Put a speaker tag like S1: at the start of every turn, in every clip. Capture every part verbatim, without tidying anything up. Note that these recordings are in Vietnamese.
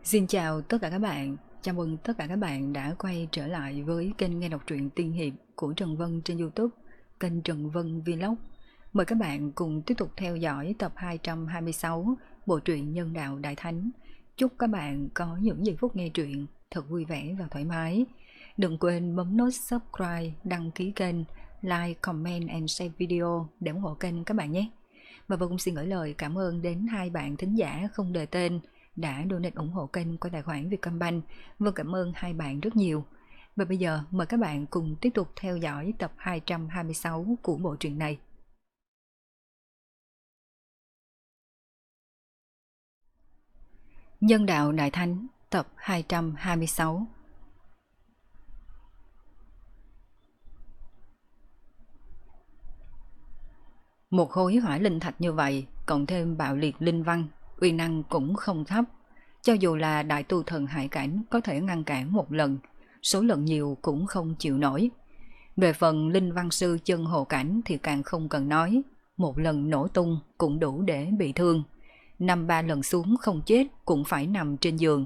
S1: Xin chào tất cả các bạn, chào mừng tất cả các bạn đã quay trở lại với kênh nghe đọc truyện tiên hiệp của Trần Vân trên YouTube, kênh Trần Vân Vlog. Mời các bạn cùng tiếp tục theo dõi tập hai trăm hai mươi sáu bộ truyện Nhân Đạo Đại Thánh. Chúc các bạn có những giây phút nghe truyện thật vui vẻ và thoải mái. Đừng quên bấm nút subscribe, đăng ký kênh, like, comment and share video để ủng hộ kênh các bạn nhé. Và Vân cũng xin gửi lời cảm ơn đến hai bạn thính giả không đề tên đã donate ủng hộ kênh qua tài khoản Vietcombank. Vâng, cảm ơn hai bạn rất nhiều. Và bây giờ mời các bạn cùng tiếp tục theo dõi tập hai trăm hai mươi sáu của bộ truyện này. Nhân Đạo Đại Thánh tập hai trăm hai mươi sáu. Một khối hỏa linh thạch như vậy, cộng thêm bạo liệt linh văn, uy năng cũng không thấp. Cho dù là đại tu thần hải cảnh có thể ngăn cản một lần, số lần nhiều cũng không chịu nổi. Về phần linh văn sư chân hồ cảnh thì càng không cần nói, một lần nổ tung cũng đủ để bị thương. Năm ba lần xuống không chết cũng phải nằm trên giường.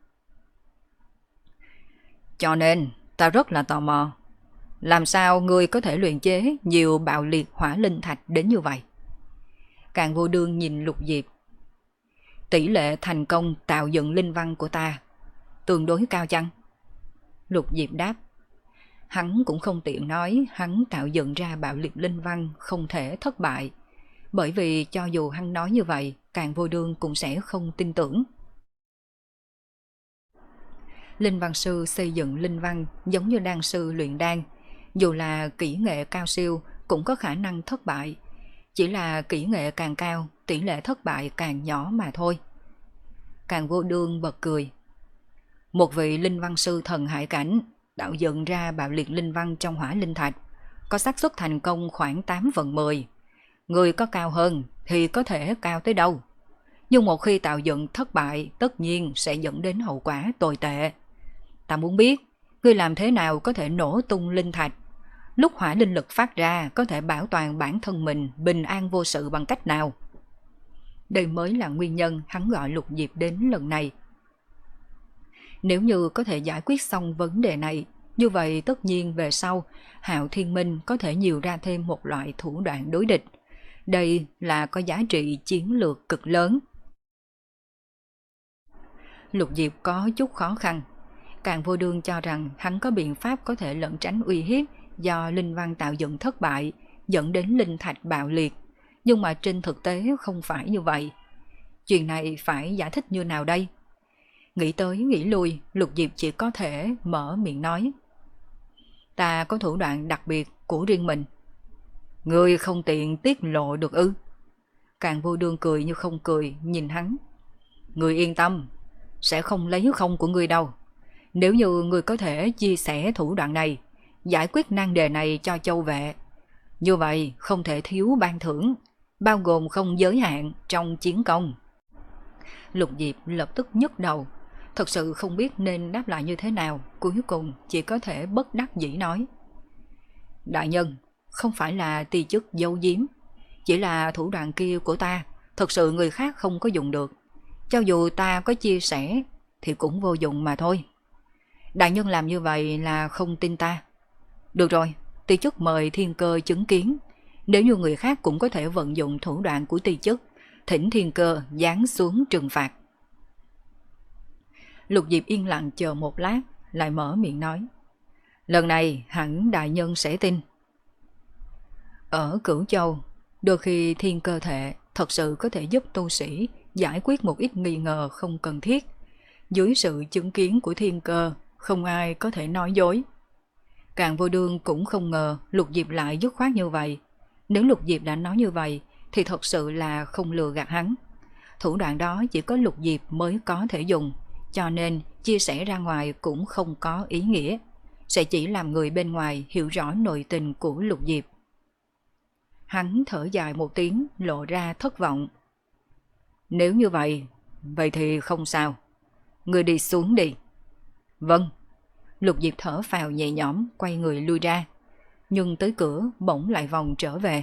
S1: Cho nên, ta rất là tò mò. Làm sao ngươi có thể luyện chế nhiều bạo liệt hỏa linh thạch đến như vậy? Càng vô đương nhìn Lục Diệp. Tỷ lệ thành công tạo dựng linh văn của ta tương đối cao chăng? Lục Diệp đáp. Hắn cũng không tiện nói hắn tạo dựng ra bạo liệt linh văn không thể thất bại. Bởi vì cho dù hắn nói như vậy, Càng vô đương cũng sẽ không tin tưởng. Linh văn sư xây dựng linh văn giống như đan sư luyện đan. Dù là kỹ nghệ cao siêu cũng có khả năng thất bại. Chỉ là kỹ nghệ càng cao, tỷ lệ thất bại càng nhỏ mà thôi. Càng vô đương bật cười. Một vị linh văn sư thần hải cảnh tạo dựng ra bạo liệt linh văn trong hỏa linh thạch, có xác suất thành công khoảng tám phần mười. Người có cao hơn thì có thể cao tới đâu. Nhưng một khi tạo dựng thất bại, tất nhiên sẽ dẫn đến hậu quả tồi tệ. Ta muốn biết, ngươi làm thế nào có thể nổ tung linh thạch? Lúc hỏa linh lực phát ra có thể bảo toàn bản thân mình bình an vô sự bằng cách nào? Đây mới là nguyên nhân hắn gọi Lục Diệp đến lần này. Nếu như có thể giải quyết xong vấn đề này, như vậy tất nhiên về sau Hạo Thiên Minh có thể nhiều ra thêm một loại thủ đoạn đối địch. Đây là có giá trị chiến lược cực lớn. Lục Diệp có chút khó khăn. Càng vô đương cho rằng hắn có biện pháp có thể lẩn tránh uy hiếp do linh văn tạo dựng thất bại, dẫn đến linh thạch bạo liệt. Nhưng mà trên thực tế không phải như vậy. Chuyện này phải giải thích như nào đây? Nghĩ tới nghĩ lui, Lục Diệp chỉ có thể mở miệng nói. Ta có thủ đoạn đặc biệt của riêng mình. Ngươi không tiện tiết lộ được ư? Càng vô đương cười như không cười nhìn hắn. Ngươi yên tâm, sẽ không lấy không của ngươi đâu. Nếu như ngươi có thể chia sẻ thủ đoạn này, giải quyết nan đề này cho châu vệ, như vậy không thể thiếu ban thưởng, bao gồm không giới hạn trong chiến công. Lục Diệp lập tức nhức đầu, thật sự không biết nên đáp lại như thế nào, cuối cùng chỉ có thể bất đắc dĩ nói. Đại nhân, không phải là ti chức giấu giếm, chỉ là thủ đoạn kia của ta, thật sự người khác không có dùng được. Cho dù ta có chia sẻ thì cũng vô dụng mà thôi. Đại nhân làm như vậy là không tin ta. Được rồi, ti chức mời thiên cơ chứng kiến. Nếu như người khác cũng có thể vận dụng thủ đoạn của ti chức, thỉnh thiên cơ giáng xuống trừng phạt. Lục Diệp yên lặng chờ một lát, lại mở miệng nói. Lần này hẳn đại nhân sẽ tin. Ở Cửu Châu, đôi khi thiên cơ thể thật sự có thể giúp tu sĩ giải quyết một ít nghi ngờ không cần thiết. Dưới sự chứng kiến của thiên cơ, không ai có thể nói dối. Càng vô đương cũng không ngờ Lục Diệp lại dứt khoát như vậy. Nếu Lục Diệp đã nói như vậy thì thật sự là không lừa gạt hắn. Thủ đoạn đó chỉ có Lục Diệp mới có thể dùng, cho nên chia sẻ ra ngoài cũng không có ý nghĩa, sẽ chỉ làm người bên ngoài hiểu rõ nội tình của Lục Diệp. Hắn thở dài một tiếng, lộ ra thất vọng. Nếu như vậy, vậy thì không sao. Ngươi đi xuống đi. Vâng. Lục Diệp thở phào nhẹ nhõm, quay người lui ra. Nhưng tới cửa bỗng lại vòng trở về.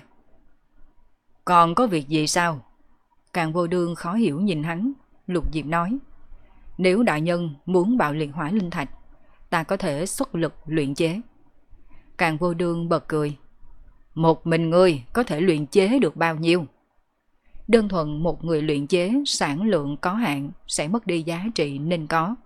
S1: Còn có việc gì sao? Càng vô đương khó hiểu nhìn hắn. Lục Diệp nói. Nếu đại nhân muốn bạo liệt hỏa linh thạch, ta có thể xuất lực luyện chế. Càng Vô Đương bật cười. Một mình ngươi có thể luyện chế được bao nhiêu? Đơn thuần một người luyện chế sản lượng có hạn sẽ mất đi giá trị nên có.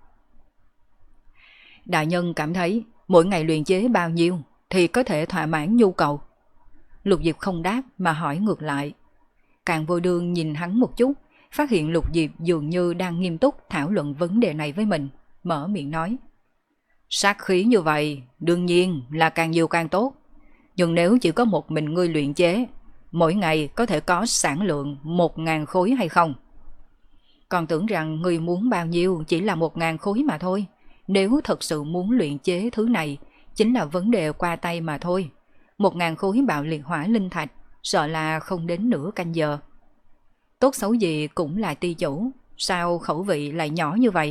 S1: Đại nhân cảm thấy mỗi ngày luyện chế bao nhiêu thì có thể thỏa mãn nhu cầu? Lục Diệp không đáp mà hỏi ngược lại. Càng Vô Đương nhìn hắn một chút, phát hiện Lục Diệp dường như đang nghiêm túc thảo luận vấn đề này với mình, mở miệng nói. Sát khí như vậy đương nhiên là càng nhiều càng tốt. Nhưng nếu chỉ có một mình ngươi luyện chế, mỗi ngày có thể có sản lượng một ngàn khối hay không? Còn tưởng rằng ngươi muốn bao nhiêu chỉ là một ngàn khối mà thôi. Nếu thật sự muốn luyện chế thứ này, chính là vấn đề qua tay mà thôi. Một ngàn khối bạo liệt hỏa linh thạch, sợ là không đến nửa canh giờ. Tốt xấu gì cũng là ty chủ, sao khẩu vị lại nhỏ như vậy?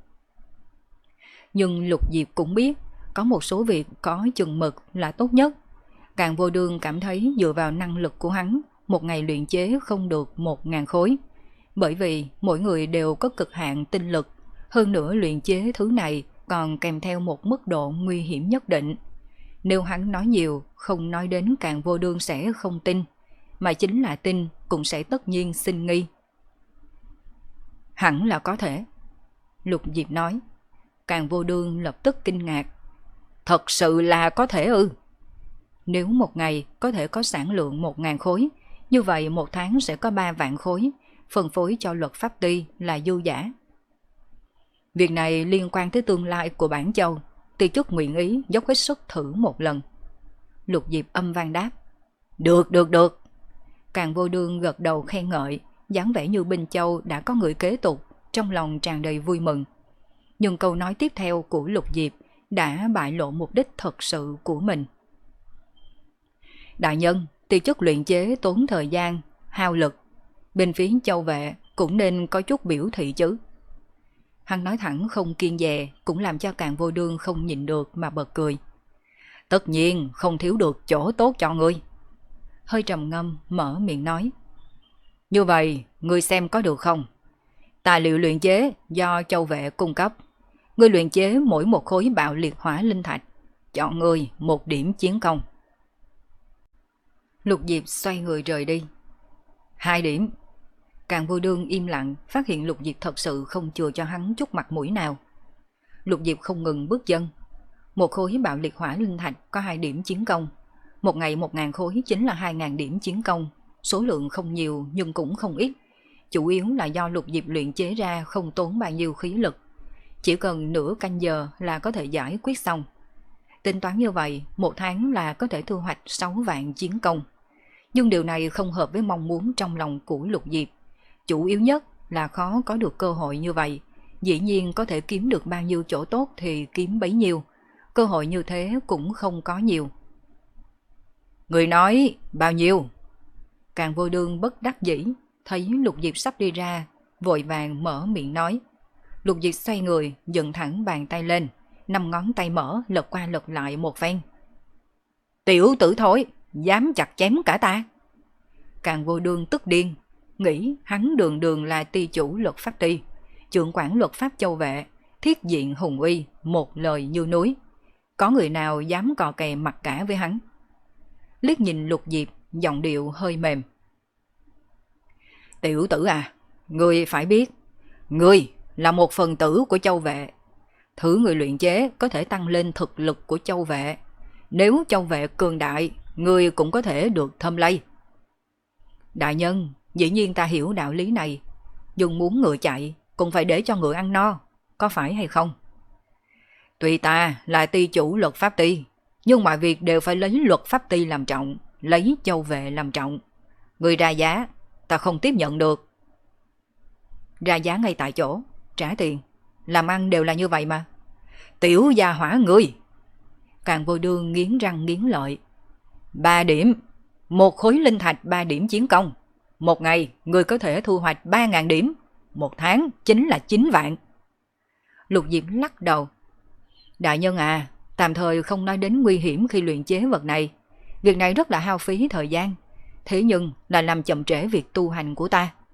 S1: Nhưng Lục Diệp cũng biết, có một số việc có chừng mực là tốt nhất. Càng Vô Đương cảm thấy dựa vào năng lực của hắn, một ngày luyện chế không được một ngàn khối. Bởi vì mỗi người đều có cực hạn tinh lực, hơn nữa luyện chế thứ này còn kèm theo một mức độ nguy hiểm nhất định. Nếu hắn nói nhiều, không nói đến Càng Vô Đương sẽ không tin, mà chính là tin cũng sẽ tất nhiên sinh nghi. Hẳn là có thể, Lục Diệp nói. Càng Vô Đương lập tức kinh ngạc. Thật sự là có thể ư? Nếu một ngày có thể có sản lượng một ngàn khối, như vậy một tháng sẽ có ba vạn khối, phân phối cho Luật Pháp Ty là dư giả. Việc này liên quan tới tương lai của Bản Châu, Ty chức nguyện ý dốc hết sức thử một lần. Lục Diệp âm vang đáp. Được, được, được. Càng Vô Đương gật đầu khen ngợi, dáng vẻ như Bình Châu đã có người kế tục, trong lòng tràn đầy vui mừng. Nhưng câu nói tiếp theo của Lục Diệp đã bại lộ mục đích thật sự của mình. Đại nhân, Ty chức luyện chế tốn thời gian, hao lực. Bên phía Châu Vệ cũng nên có chút biểu thị chứ. Hắn nói thẳng không kiêng dè, cũng làm cho Càng Vô Đương không nhịn được mà bật cười. Tất nhiên không thiếu được chỗ tốt cho ngươi. Hơi trầm ngâm mở miệng nói. Như vậy, ngươi xem có được không? Tài liệu luyện chế do Châu Vệ cung cấp. Ngươi luyện chế mỗi một khối bạo liệt hỏa linh thạch, chọn ngươi một điểm chiến công. Lục Diệp xoay người rời đi. Hai điểm. Càng Vô Đương im lặng, phát hiện Lục Diệp thật sự không chừa cho hắn chút mặt mũi nào. Lục Diệp không ngừng bước chân. Một khối bạo liệt hỏa linh thạch có hai điểm chiến công. Một ngày một ngàn khối chính là hai ngàn điểm chiến công. Số lượng không nhiều nhưng cũng không ít. Chủ yếu là do Lục Diệp luyện chế ra không tốn bao nhiêu khí lực. Chỉ cần nửa canh giờ là có thể giải quyết xong. Tính toán như vậy, một tháng là có thể thu hoạch sáu vạn chiến công. Nhưng điều này không hợp với mong muốn trong lòng của Lục Diệp. Chủ yếu nhất là khó có được cơ hội như vậy. Dĩ nhiên có thể kiếm được bao nhiêu chỗ tốt thì kiếm bấy nhiêu. Cơ hội như thế cũng không có nhiều. Người nói bao nhiêu? Càng Vô Đương bất đắc dĩ, thấy Lục Diệp sắp đi ra, vội vàng mở miệng nói. Lục Diệp xoay người, dựng thẳng bàn tay lên, năm ngón tay mở lật qua lật lại một phen. Tiểu tử thối, dám chặt chém cả ta. Càng Vô Đương tức điên, nghĩ hắn đường đường là ty chủ Luật Pháp Ty, trưởng quản Luật Pháp Châu Vệ, thiết diện hùng uy, một lời như núi. Có người nào dám cò kè mặt cả với hắn? Liếc nhìn Lục Diệp, giọng điệu hơi mềm. Tiểu tử à, ngươi phải biết, ngươi là một phần tử của Châu Vệ. Thứ người luyện chế có thể tăng lên thực lực của Châu Vệ. Nếu Châu Vệ cường đại, ngươi cũng có thể được thâm lây. Đại nhân, dĩ nhiên ta hiểu đạo lý này, nhưng muốn ngựa chạy cũng phải để cho ngựa ăn no, có phải hay không? Tuy ta là ty chủ Luật Pháp Ty, nhưng mọi việc đều phải lấy Luật Pháp Ty làm trọng, lấy Châu Vệ làm trọng. Người ra giá, ta không tiếp nhận được. Ra giá ngay tại chỗ, trả tiền. Làm ăn đều là như vậy mà. Tiểu gia hỏa ngươi. Càng Vô Đương nghiến răng nghiến lợi. Ba điểm. Một khối linh thạch ba điểm chiến công. Một ngày ngươi có thể thu hoạch ba ngàn điểm. Một tháng chính là chín vạn. Lục Diệp lắc đầu. Đại nhân à, tạm thời không nói đến nguy hiểm khi luyện chế vật này. Việc này rất là hao phí thời gian. Thế nhưng là làm chậm trễ việc tu hành của ta.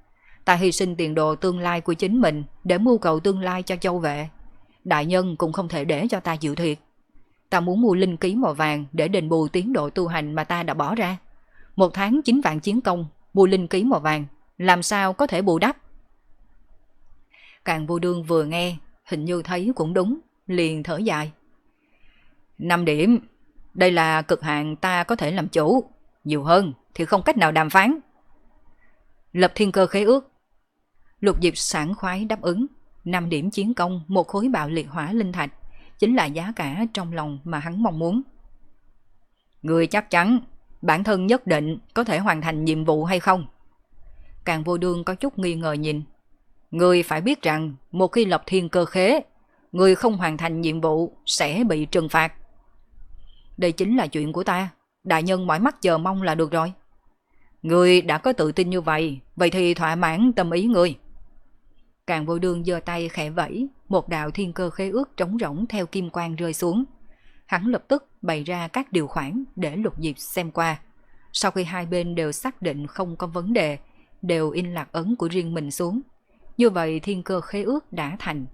S1: Ta hy sinh tiền đồ tương lai của chính mình để mưu cầu tương lai cho châu vệ. Đại nhân cũng không thể để cho ta chịu thiệt. Ta muốn mua linh ký màu vàng để đền bù tiến độ tu hành mà ta đã bỏ ra. Một tháng chín vạn chiến công, mua linh ký màu vàng, làm sao có thể bù đắp? Càng Vô Đương vừa nghe, hình như thấy cũng đúng, liền thở dài. Năm điểm, đây là cực hạn ta có thể làm chủ, nhiều hơn thì không cách nào đàm phán. Lập thiên cơ khế ước. Lục Diệp sảng khoái đáp ứng. Năm điểm chiến công, một khối bạo liệt hỏa linh thạch, chính là giá cả trong lòng mà hắn mong muốn. Người chắc chắn bản thân nhất định có thể hoàn thành nhiệm vụ hay không? Càng Vô Đương có chút nghi ngờ nhìn. Người phải biết rằng một khi lập thiên cơ khế, người không hoàn thành nhiệm vụ sẽ bị trừng phạt. Đây chính là chuyện của ta, đại nhân mỏi mắt chờ mong là được rồi. Người đã có tự tin như vậy, vậy thì thỏa mãn tâm ý người. Càng Vô Đương giơ tay khẽ vẫy, một đạo thiên cơ khế ước trống rỗng theo kim quang rơi xuống. Hắn lập tức bày ra các điều khoản để Lục Diệp xem qua. Sau khi hai bên đều xác định không có vấn đề, đều in lạc ấn của riêng mình xuống. Như vậy thiên cơ khế ước đã thành.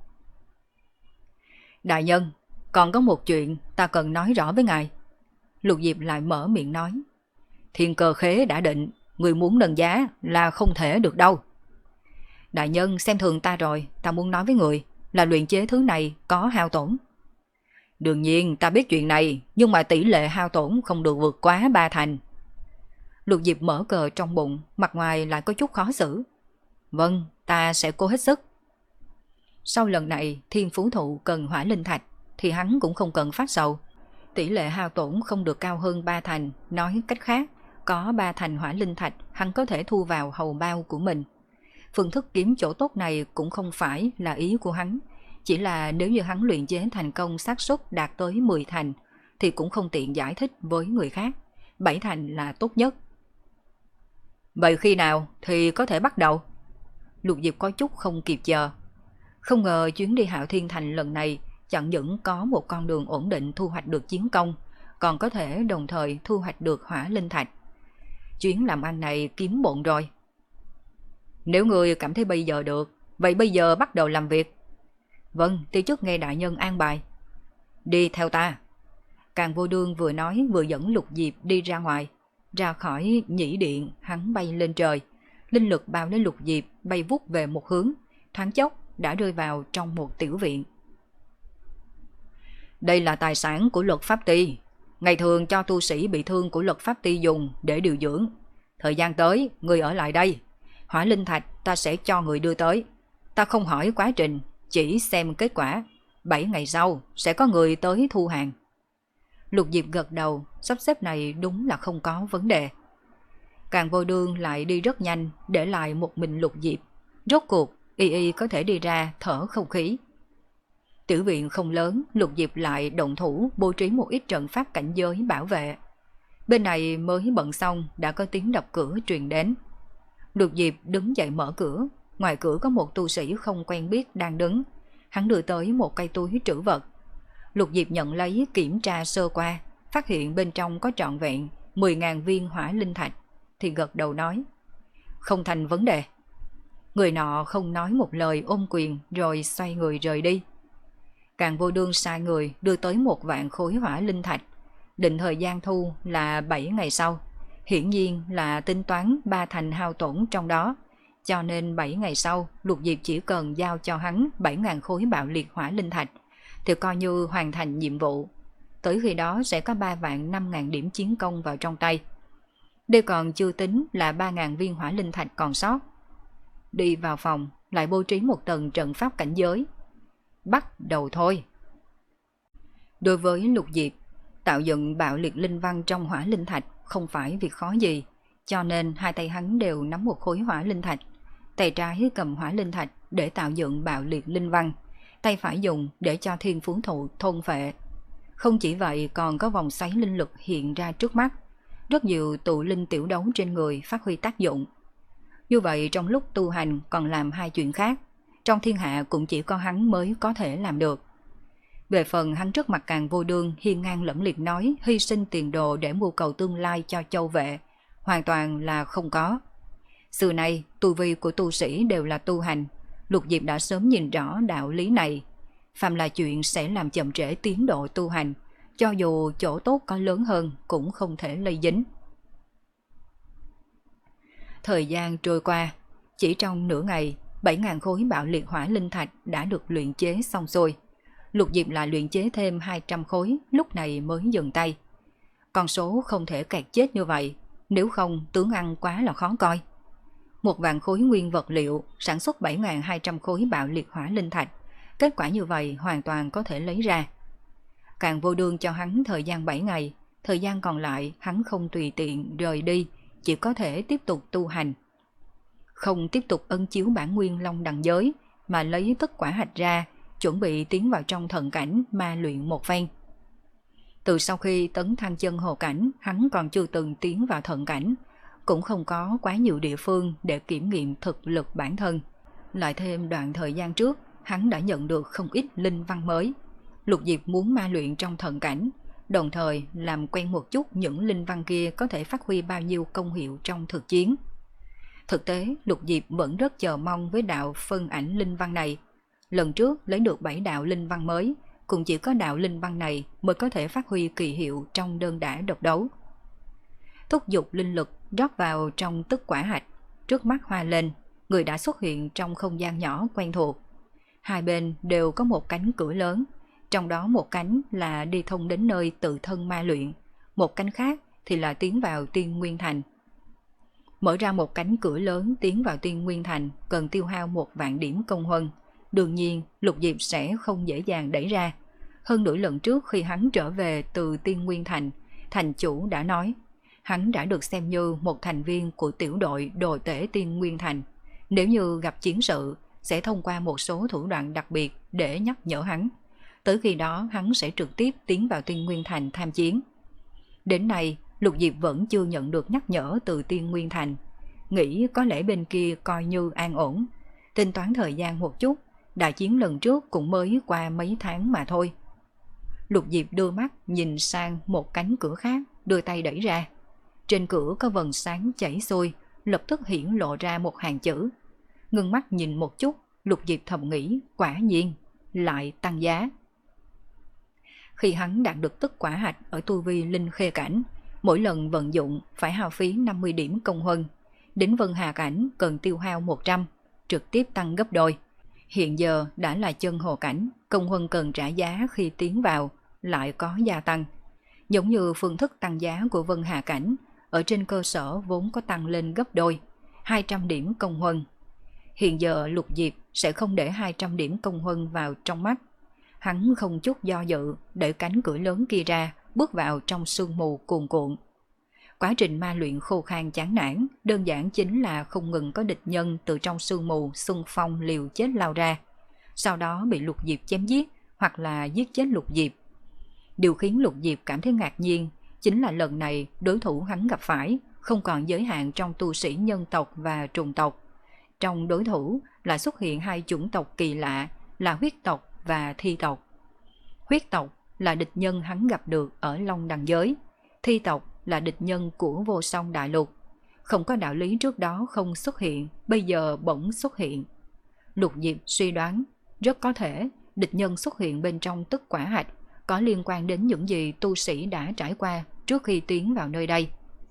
S1: Đại nhân, còn có một chuyện ta cần nói rõ với ngài. Lục Diệp lại mở miệng nói. Thiên cơ khế đã định, người muốn nâng giá là không thể được đâu. Đại nhân xem thường ta rồi, ta muốn nói với người là luyện chế thứ này có hao tổn. Đương nhiên ta biết chuyện này, nhưng mà tỷ lệ hao tổn không được vượt quá ba thành. Lục Diệp mở cờ trong bụng, mặt ngoài lại có chút khó xử. Vâng, ta sẽ cố hết sức. Sau lần này thiên phú thụ cần hỏa linh thạch thì hắn cũng không cần phát sầu. Tỷ lệ hao tổn không được cao hơn ba thành, nói cách khác, có ba thành hỏa linh thạch hắn có thể thu vào hầu bao của mình. Phương thức kiếm chỗ tốt này cũng không phải là ý của hắn, chỉ là nếu như hắn luyện chế thành công xác suất đạt tới mười thành thì cũng không tiện giải thích với người khác, bảy thành là tốt nhất. Vậy khi nào thì có thể bắt đầu? Lục Diệp có chút không kịp chờ. Không ngờ chuyến đi Hạo Thiên Thành lần này chẳng những có một con đường ổn định thu hoạch được chiến công, còn có thể đồng thời thu hoạch được hỏa linh thạch. Chuyến làm ăn này kiếm bộn rồi. Nếu người cảm thấy bây giờ được, vậy bây giờ bắt đầu làm việc. Vâng, tí trước nghe đại nhân an bài. Đi theo ta. Càng Vô Đương vừa nói vừa dẫn Lục Diệp đi ra ngoài. Ra khỏi nhĩ điện, hắn bay lên trời. Linh lực bao lấy Lục Diệp bay vút về một hướng, thoáng chốc đã rơi vào trong một tiểu viện. Đây là tài sản của Luật Pháp Ti, ngày thường cho tu sĩ bị thương của Luật Pháp Ti dùng để điều dưỡng. Thời gian tới, người ở lại đây. Hỏa linh thạch ta sẽ cho người đưa tới. Ta không hỏi quá trình, chỉ xem kết quả. Bảy ngày sau sẽ có người tới thu hàng. Lục Diệp gật đầu, sắp xếp này đúng là không có vấn đề. Càng Vô Đương lại đi rất nhanh, để lại một mình Lục Diệp. Rốt cuộc, y y có thể đi ra thở không khí. Tiểu viện không lớn, Lục Diệp lại động thủ bố trí một ít trận pháp cảnh giới bảo vệ. Bên này mới bận xong đã có tiếng đập cửa truyền đến. Lục Diệp đứng dậy mở cửa, ngoài cửa có một tu sĩ không quen biết đang đứng. Hắn đưa tới một cây túi trữ vật. Lục Diệp nhận lấy kiểm tra sơ qua, phát hiện bên trong có trọn vẹn mười nghìn viên hỏa linh thạch, thì gật đầu nói. Không thành vấn đề. Người nọ không nói một lời ôm quyền rồi xoay người rời đi. Càng Vô Đương sai người đưa tới một vạn khối hỏa linh thạch, định thời gian thu là bảy ngày sau. Hiển nhiên là tính toán ba thành hao tổn trong đó, cho nên bảy ngày sau Lục Diệp chỉ cần giao cho hắn bảy nghìn khối bạo liệt hỏa linh thạch thì coi như hoàn thành nhiệm vụ. Tới khi đó sẽ có ba vạn năm nghìn điểm chiến công vào trong tay. Đây còn chưa tính là ba nghìn viên hỏa linh thạch còn sót. Đi vào phòng lại bố trí một tầng trận pháp cảnh giới. Bắt đầu thôi. Đối với Lục Diệp, tạo dựng bạo liệt linh văn trong hỏa linh thạch không phải việc khó gì, cho nên hai tay hắn đều nắm một khối hỏa linh thạch. Tay trái cầm hỏa linh thạch để tạo dựng bạo liệt linh văn, tay phải dùng để cho thiên phú thụ thôn phệ. Không chỉ vậy, còn có vòng xoáy linh lực hiện ra trước mắt, rất nhiều tụ linh tiểu đấu trên người phát huy tác dụng. Như vậy trong lúc tu hành còn làm hai chuyện khác, trong thiên hạ cũng chỉ có hắn mới có thể làm được. Về phần hắn trước mặt Càng Vô Đương hiên ngang lẫm liệt nói hy sinh tiền đồ để mưu cầu tương lai cho châu vệ, hoàn toàn là không có. Xưa nay, tu vi của tu sĩ đều là tu hành, Lục Diệp đã sớm nhìn rõ đạo lý này. Phàm là chuyện sẽ làm chậm trễ tiến độ tu hành, cho dù chỗ tốt có lớn hơn cũng không thể lây dính. Thời gian trôi qua, chỉ trong nửa ngày, bảy nghìn khối bạo liệt hỏa linh thạch đã được luyện chế xong xuôi. Lục Diệp lại luyện chế thêm hai trăm khối, lúc này mới dừng tay. Con số không thể kẹt chết như vậy, nếu không tướng ăn quá là khó coi. Một vạn khối nguyên vật liệu sản xuất bảy nghìn hai trăm khối bạo liệt hỏa linh thạch, kết quả như vậy hoàn toàn có thể lấy ra. Càng Vô Đương cho hắn thời gian bảy ngày, thời gian còn lại hắn không tùy tiện rời đi, chỉ có thể tiếp tục tu hành. Không tiếp tục ân chiếu bản nguyên long đằng giới, mà lấy tất quả hạch ra, chuẩn bị tiến vào trong thần cảnh ma luyện một phen. Từ sau khi tấn thăng chân hồ cảnh, hắn còn chưa từng tiến vào thần cảnh, cũng không có quá nhiều địa phương để kiểm nghiệm thực lực bản thân. Lại thêm đoạn thời gian trước, hắn đã nhận được không ít linh văn mới. Lục Diệp muốn ma luyện trong thần cảnh, đồng thời làm quen một chút những linh văn kia có thể phát huy bao nhiêu công hiệu trong thực chiến. Thực tế, Lục Diệp vẫn rất chờ mong với đạo phân ảnh linh văn này. Lần trước lấy được bảy đạo linh văn mới, cũng chỉ có đạo linh văn này mới có thể phát huy kỳ hiệu trong đơn đả độc đấu. Thúc giục linh lực rót vào trong tức quả hạch, trước mắt hoa lên, người đã xuất hiện trong không gian nhỏ quen thuộc. Hai bên đều có một cánh cửa lớn, trong đó một cánh là đi thông đến nơi tự thân ma luyện, một cánh khác thì là tiến vào Tiên Nguyên Thành. Mở ra một cánh cửa lớn tiến vào Tiên Nguyên Thành cần tiêu hao một vạn điểm công huân, đương nhiên Lục Diệp sẽ không dễ dàng đẩy ra. Hơn nửa lần trước khi hắn trở về từ Tiên Nguyên Thành, thành chủ đã nói, hắn đã được xem như một thành viên của tiểu đội đồ tể Tiên Nguyên Thành. Nếu như gặp chiến sự, sẽ thông qua một số thủ đoạn đặc biệt để nhắc nhở hắn. Tới khi đó hắn sẽ trực tiếp tiến vào Tiên Nguyên Thành tham chiến. Đến nay, Lục Diệp vẫn chưa nhận được nhắc nhở từ Tiên Nguyên Thành. Nghĩ có lẽ bên kia coi như an ổn. Tính toán thời gian một chút, đại chiến lần trước cũng mới qua mấy tháng mà thôi. Lục Diệp đưa mắt nhìn sang một cánh cửa khác, đưa tay đẩy ra. Trên cửa có vầng sáng chảy xuôi, lập tức hiển lộ ra một hàng chữ. Ngưng mắt nhìn một chút, Lục Diệp thầm nghĩ, quả nhiên, lại tăng giá. Khi hắn đạt được tức quả hạch ở tu vi linh khê cảnh, mỗi lần vận dụng phải hao phí năm mươi điểm công huân. Đến Vân Hà cảnh cần tiêu hao một trăm, trực tiếp tăng gấp đôi. Hiện giờ đã là chân hồ cảnh, công huân cần trả giá khi tiến vào lại có gia tăng. Giống như phương thức tăng giá của Vân Hà cảnh, ở trên cơ sở vốn có tăng lên gấp đôi, hai trăm điểm công huân. Hiện giờ Lục Diệp sẽ không để hai trăm điểm công huân vào trong mắt. Hắn không chút do dự, để cánh cửa lớn kia ra, bước vào trong sương mù cuồn cuộn. Quá trình ma luyện khô khan chán nản, đơn giản chính là không ngừng có địch nhân từ trong sương mù xung phong liều chết lao ra. Sau đó bị Lục Diệp chém giết, hoặc là giết chết Lục Diệp. Điều khiến Lục Diệp cảm thấy ngạc nhiên, chính là lần này đối thủ hắn gặp phải không còn giới hạn trong tu sĩ nhân tộc và trùng tộc. Trong đối thủ là xuất hiện hai chủng tộc kỳ lạ là huyết tộc và thi tộc. Huyết tộc là địch nhân hắn gặp được ở Long Đằng giới, thi tộc là địch nhân của Vô Song Đại Lục. Không có đạo lý trước đó không xuất hiện, bây giờ bỗng xuất hiện. Lục Diệp suy đoán, rất có thể địch nhân xuất hiện bên trong tức quả hạch có liên quan đến những gì tu sĩ đã trải qua trước khi tiến vào nơi đây.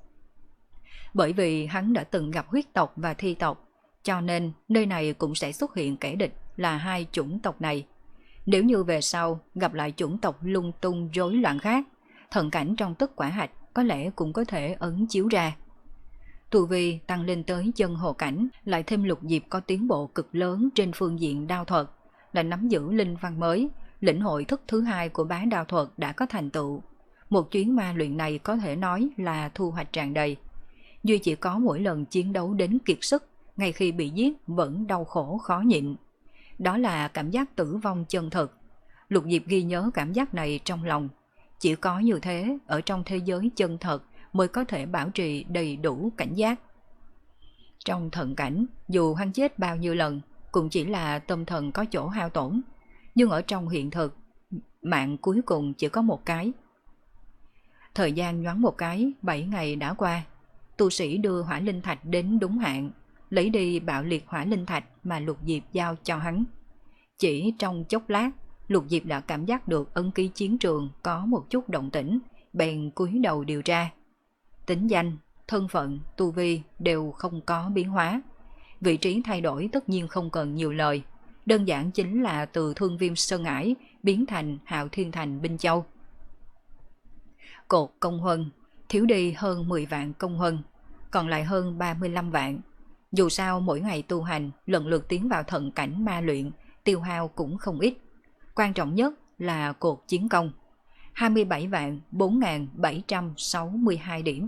S1: Bởi vì hắn đã từng gặp huyết tộc và thi tộc, cho nên nơi này cũng sẽ xuất hiện kẻ địch là hai chủng tộc này. Nếu như về sau gặp lại chủng tộc lung tung rối loạn khác, thần cảnh trong tức quả hạch có lẽ cũng có thể ấn chiếu ra. Tu vi tăng lên tới chân hồ cảnh, lại thêm Lục Diệp có tiến bộ cực lớn trên phương diện đao thuật, là nắm giữ linh văn mới, lĩnh hội thức thứ hai của bá đao thuật đã có thành tựu. Một chuyến ma luyện này có thể nói là thu hoạch tràn đầy. Duy chỉ có mỗi lần chiến đấu đến kiệt sức, ngay khi bị giết vẫn đau khổ khó nhịn. Đó là cảm giác tử vong chân thực. Lục Diệp ghi nhớ cảm giác này trong lòng. Chỉ có như thế, ở trong thế giới chân thật mới có thể bảo trì đầy đủ cảnh giác. Trong thần cảnh, dù hắn chết bao nhiêu lần, cũng chỉ là tâm thần có chỗ hao tổn. Nhưng ở trong hiện thực, mạng cuối cùng chỉ có một cái. Thời gian nhoáng một cái, bảy ngày đã qua. Tu sĩ đưa hỏa linh thạch đến đúng hạn. lấy đi bạo liệt hỏa linh thạch mà Lục Diệp giao cho hắn. Chỉ trong chốc lát, Lục Diệp đã cảm giác được ấn ký chiến trường có một chút động tĩnh, bèn cúi đầu điều tra. Tính danh, thân phận, tu vi đều không có biến hóa. Vị trí thay đổi tất nhiên không cần nhiều lời, đơn giản chính là từ Thương Viêm Sơn Ải biến thành Hạo Thiên Thành Binh Châu. Cột công huân thiếu đi hơn mười vạn công huân, còn lại hơn ba mươi lăm vạn. Dù sao mỗi ngày tu hành lần lượt tiến vào thần cảnh ma luyện, tiêu hao cũng không ít. Quan trọng nhất là cột chiến công, hai mươi bảy vạn bốn nghìn bảy trăm sáu mươi hai điểm.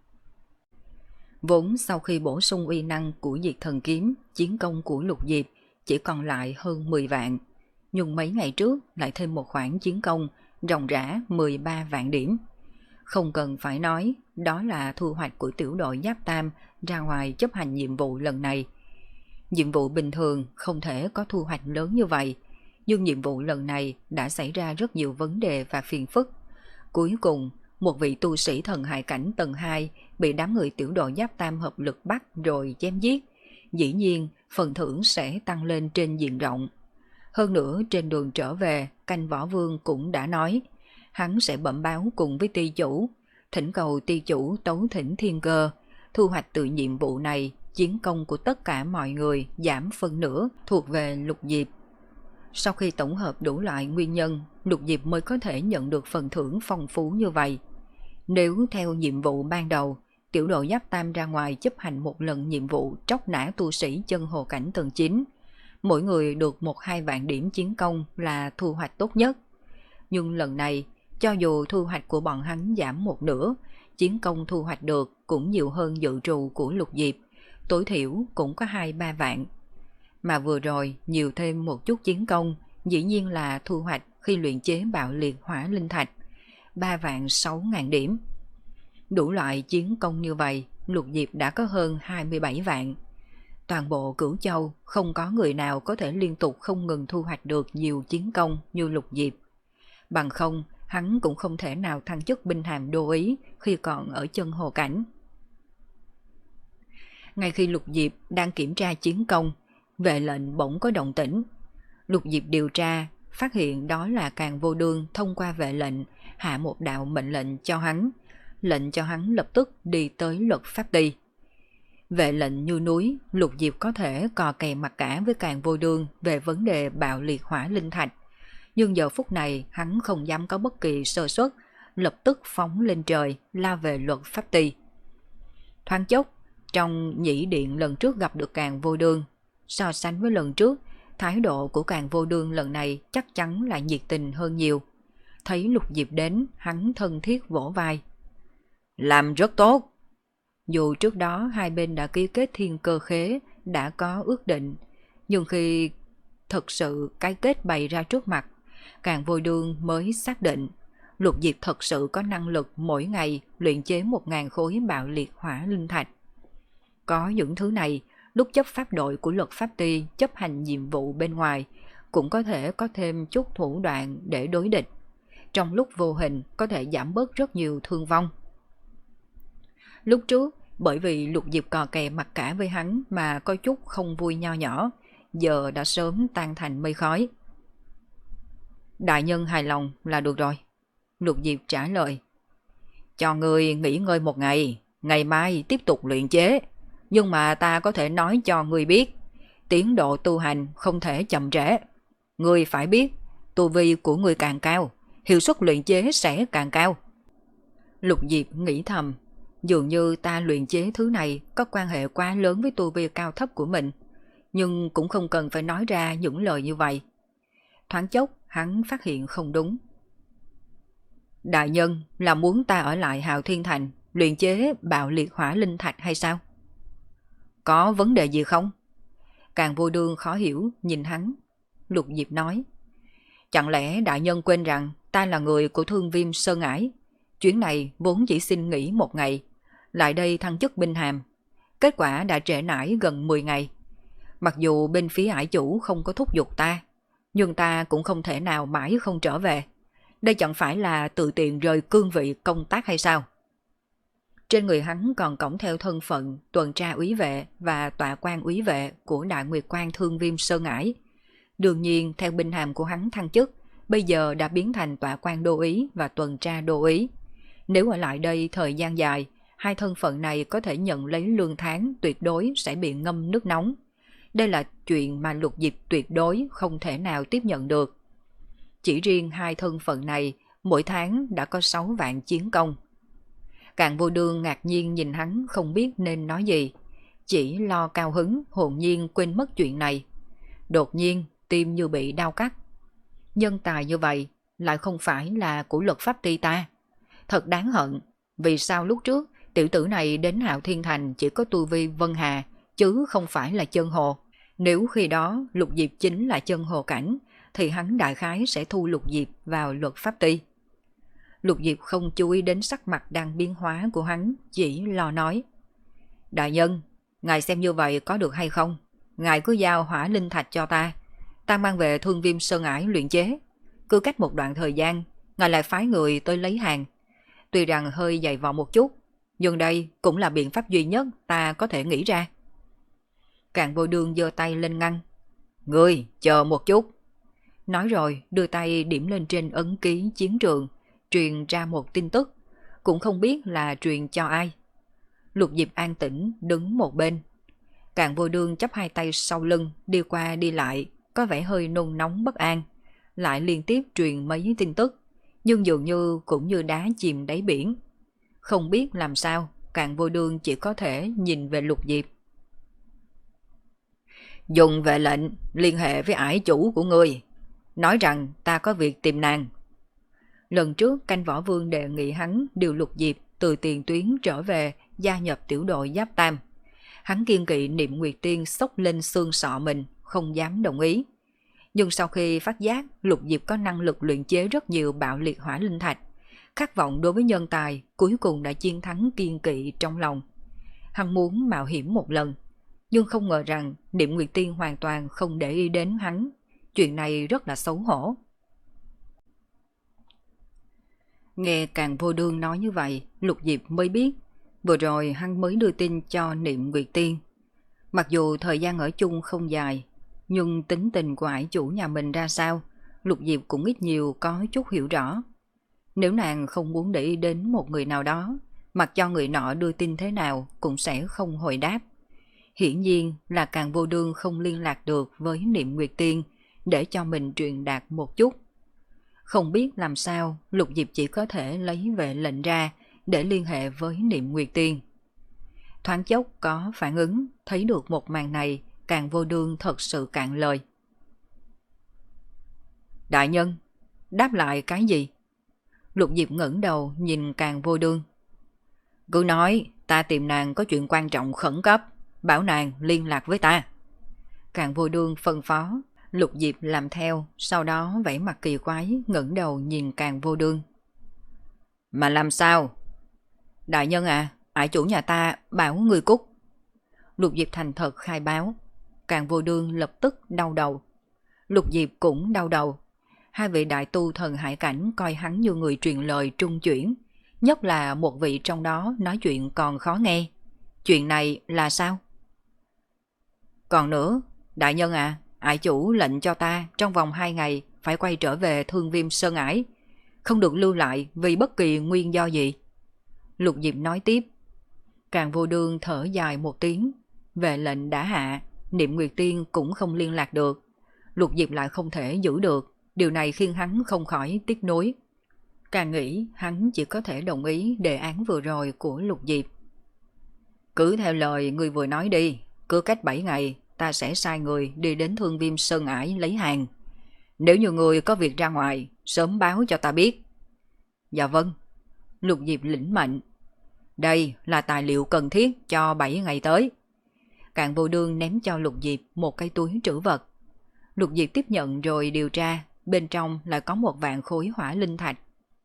S1: Vốn sau khi bổ sung uy năng của Diệt Thần Kiếm, chiến công của Lục Diệp chỉ còn lại hơn mười vạn. Nhưng mấy ngày trước lại thêm một khoản chiến công ròng rã mười ba vạn điểm. Không cần phải nói, đó là thu hoạch của tiểu đội Giáp Tam ra ngoài chấp hành nhiệm vụ lần này. Nhiệm vụ bình thường không thể có thu hoạch lớn như vậy, nhưng nhiệm vụ lần này đã xảy ra rất nhiều vấn đề và phiền phức. Cuối cùng, một vị tu sĩ thần hải cảnh tầng hai bị đám người tiểu đội Giáp Tam hợp lực bắt rồi chém giết. Dĩ nhiên, phần thưởng sẽ tăng lên trên diện rộng. Hơn nữa, trên đường trở về, Canh Võ Vương cũng đã nói, hắn sẽ bẩm báo cùng với ty chủ, thỉnh cầu ty chủ tấu thỉnh thiên cơ, thu hoạch từ nhiệm vụ này, chiến công của tất cả mọi người giảm phân nửa thuộc về Lục Diệp. Sau khi tổng hợp đủ loại nguyên nhân, Lục Diệp mới có thể nhận được phần thưởng phong phú như vậy. Nếu theo nhiệm vụ ban đầu, tiểu đội Giáp Tam ra ngoài chấp hành một lần nhiệm vụ tróc nã tu sĩ chân hồ cảnh tầng chín, mỗi người được một hai vạn điểm chiến công là thu hoạch tốt nhất. Nhưng lần này, cho dù thu hoạch của bọn hắn giảm một nửa, chiến công thu hoạch được cũng nhiều hơn dự trù của Lục Diệp, tối thiểu cũng có hai ba vạn. Mà vừa rồi nhiều thêm một chút chiến công, dĩ nhiên là thu hoạch khi luyện chế bạo liệt hỏa linh thạch, ba vạn sáu ngàn điểm. Đủ loại chiến công như vậy, Lục Diệp đã có hơn hai mươi bảy vạn. Toàn bộ Cửu Châu không có người nào có thể liên tục không ngừng thu hoạch được nhiều chiến công như Lục Diệp. Bằng không, hắn cũng không thể nào thăng chức binh hàm đô ý khi còn ở chân hồ cảnh. Ngay khi Lục Diệp đang kiểm tra chiến công, vệ lệnh bỗng có động tĩnh. Lục Diệp điều tra, phát hiện đó là Càn Vô Đương thông qua vệ lệnh hạ một đạo mệnh lệnh cho hắn, lệnh cho hắn lập tức đi tới Luật Pháp Ty. Vệ lệnh như núi, Lục Diệp có thể cò kè mặt cả với Càn Vô Đương về vấn đề bạo liệt hỏa linh thạch. Nhưng giờ phút này hắn không dám có bất kỳ sơ suất, lập tức phóng lên trời, lao về Luật Pháp Ty. Thoáng chốc, trong nhĩ điện lần trước gặp được Càn Vô Đương, so sánh với lần trước, thái độ của Càn Vô Đương lần này chắc chắn là nhiệt tình hơn nhiều. Thấy Lục Diệp đến, hắn thân thiết vỗ vai. Làm rất tốt. Dù trước đó hai bên đã ký kết thiên cơ khế, đã có ước định, nhưng khi thực sự cái kết bày ra trước mặt, Càn Vô Đương mới xác định Lục Diệp thật sự có năng lực mỗi ngày luyện chế một ngàn khối bạo liệt hỏa linh thạch. Có những thứ này, lúc chấp pháp đội của Luật Pháp Ty chấp hành nhiệm vụ bên ngoài, cũng có thể có thêm chút thủ đoạn để đối địch. Trong lúc vô hình có thể giảm bớt rất nhiều thương vong. Lúc trước, bởi vì Lục Diệp cò kè mặt cả với hắn mà có chút không vui nho nhỏ, giờ đã sớm tan thành mây khói. Đại nhân hài lòng là được rồi. Lục Diệp trả lời. Cho ngươi nghỉ ngơi một ngày, ngày mai tiếp tục luyện chế. Nhưng mà ta có thể nói cho ngươi biết, tiến độ tu hành không thể chậm trễ. Ngươi phải biết, tu vi của ngươi càng cao, hiệu suất luyện chế sẽ càng cao. Lục Diệp nghĩ thầm, dường như ta luyện chế thứ này có quan hệ quá lớn với tu vi cao thấp của mình, nhưng cũng không cần phải nói ra những lời như vậy. Thoáng chốc, hắn phát hiện không đúng. Đại nhân là muốn ta ở lại Hạo Thiên Thành luyện chế bạo liệt hỏa linh thạch hay sao? Có vấn đề gì không? Càn Vô Đương khó hiểu nhìn hắn. Lục Diệp nói, chẳng lẽ đại nhân quên rằng ta là người của Thương Viêm Sơn Ải? Chuyến này vốn chỉ xin nghỉ một ngày, lại đây thăng chức binh hàm. Kết quả đã trễ nải gần mười ngày. Mặc dù bên phía ải chủ không có thúc giục ta, nhưng ta cũng không thể nào mãi không trở về. Đây chẳng phải là tự tiện rời cương vị công tác hay sao? Trên người hắn còn cõng theo thân phận tuần tra úy vệ và tọa quan úy vệ của Đại Nguyệt Quan Thương Viêm Sơn Ải. Đương nhiên, theo binh hàm của hắn thăng chức, bây giờ đã biến thành tọa quan đô úy và tuần tra đô úy. Nếu ở lại đây thời gian dài, hai thân phận này có thể nhận lấy lương tháng tuyệt đối sẽ bị ngâm nước nóng. Đây là chuyện mà Lục Diệp tuyệt đối không thể nào tiếp nhận được. Chỉ riêng hai thân phận này, mỗi tháng đã có sáu vạn chiến công. Càn Vô Đương ngạc nhiên nhìn hắn không biết nên nói gì, chỉ lo cao hứng hồn nhiên quên mất chuyện này. Đột nhiên tim như bị đau cắt. Nhân tài như vậy lại không phải là của Luật Pháp Ti ta. Thật đáng hận, vì sao lúc trước tiểu tử này đến Hạo Thiên Thành chỉ có tu vi Vân Hà chứ không phải là chân hồ. Nếu khi đó Lục Diệp chính là chân hồ cảnh thì hắn đại khái sẽ thu Lục Diệp vào Luật Pháp Ti. Lục Diệp không chú ý đến sắc mặt đang biến hóa của hắn, chỉ lo nói: Đại nhân, ngài xem như vậy có được hay không? Ngài cứ giao hỏa linh thạch cho ta, ta mang về Thương Viêm Sơn Ải luyện chế. Cứ cách một đoạn thời gian, ngài lại phái người tới lấy hàng. Tuy rằng hơi dày vò một chút, nhưng đây cũng là biện pháp duy nhất ta có thể nghĩ ra. Càn Vô Đương giơ tay lên ngăn: Ngươi chờ một chút. Nói rồi đưa tay điểm lên trên ấn ký chiến trường, truyền ra một tin tức, cũng không biết là truyền cho ai. Lục Diệp an tĩnh đứng một bên. Càn Vô Đương chắp hai tay sau lưng, đi qua đi lại, có vẻ hơi nôn nóng bất an, lại liên tiếp truyền mấy tin tức, nhưng dường như cũng như đá chìm đáy biển. Không biết làm sao, Càn Vô Đương chỉ có thể nhìn về Lục Diệp. Dùng vệ lệnh liên hệ với ải chủ của ngươi, nói rằng ta có việc tìm nàng. Lần trước Canh Võ Vương đề nghị hắn điều Lục Diệp từ tiền tuyến trở về gia nhập tiểu đội Giáp Tam. Hắn kiên kỵ Niệm Nguyệt Tiên xốc lên xương sọ mình, không dám đồng ý. Nhưng sau khi phát giác Lục Diệp có năng lực luyện chế rất nhiều bạo liệt hỏa linh thạch, khát vọng đối với nhân tài cuối cùng đã chiến thắng kiên kỵ trong lòng. Hắn muốn mạo hiểm một lần, nhưng không ngờ rằng Niệm Nguyệt Tiên hoàn toàn không để ý đến hắn. Chuyện này rất là xấu hổ. Nghe Càn Vô Đương nói như vậy, Lục Diệp mới biết vừa rồi hắn mới đưa tin cho Niệm Nguyệt Tiên. Mặc dù thời gian ở chung không dài, nhưng tính tình của ải chủ nhà mình ra sao, Lục Diệp cũng ít nhiều có chút hiểu rõ. Nếu nàng không muốn để ý đến một người nào đó, mặc cho người nọ đưa tin thế nào cũng sẽ không hồi đáp. Hiển nhiên là Càn Vô Đương không liên lạc được với Niệm Nguyệt Tiên để cho mình truyền đạt một chút. Không biết làm sao, Lục Diệp chỉ có thể lấy vệ lệnh ra để liên hệ với Niệm Nguyệt Tiên. Thoáng chốc có phản ứng, thấy được một màn này, Càn Vô Đương thật sự cạn lời. Đại nhân, đáp lại cái gì? Lục Diệp ngẩng đầu nhìn Càn Vô Đương. Cứ nói ta tìm nàng có chuyện quan trọng khẩn cấp, bảo nàng liên lạc với ta. Càn Vô Đương phân phó. Lục Diệp làm theo, sau đó vẫy mặt kỳ quái ngẩng đầu nhìn Càn Vô Đương. Mà làm sao? Đại nhân à, ải chủ nhà ta bảo người cút. Lục Diệp thành thật khai báo. Càn Vô Đương lập tức đau đầu. Lục Diệp cũng đau đầu. Hai vị đại tu thần hải cảnh coi hắn như người truyền lời trung chuyển, nhất là một vị trong đó nói chuyện còn khó nghe. Chuyện này là sao? Còn nữa, đại nhân à, ải chủ lệnh cho ta trong vòng hai ngày phải quay trở về Thương Viêm Sơn Ải, không được lưu lại vì bất kỳ nguyên do gì. Lục Diệp nói tiếp. Càn Vô Đương thở dài một tiếng. Về lệnh đã hạ, Niệm Nguyệt Tiên cũng không liên lạc được. Lục Diệp lại không thể giữ được. Điều này khiến hắn không khỏi tiếc nuối. Càng nghĩ hắn chỉ có thể đồng ý đề án vừa rồi của Lục Diệp. Cứ theo lời người vừa nói đi, cứ cách bảy ngày ta sẽ sai người đi đến Thương Viêm Sơn Ải lấy hàng. Nếu như người có việc ra ngoài, sớm báo cho ta biết. Dạ vâng. Lục Diệp lĩnh mệnh. Đây là tài liệu cần thiết cho bảy ngày tới. Càn Vô Đương ném cho Lục Diệp một cái túi trữ vật. Lục Diệp tiếp nhận rồi điều tra, bên trong lại có một vạn khối hỏa linh thạch.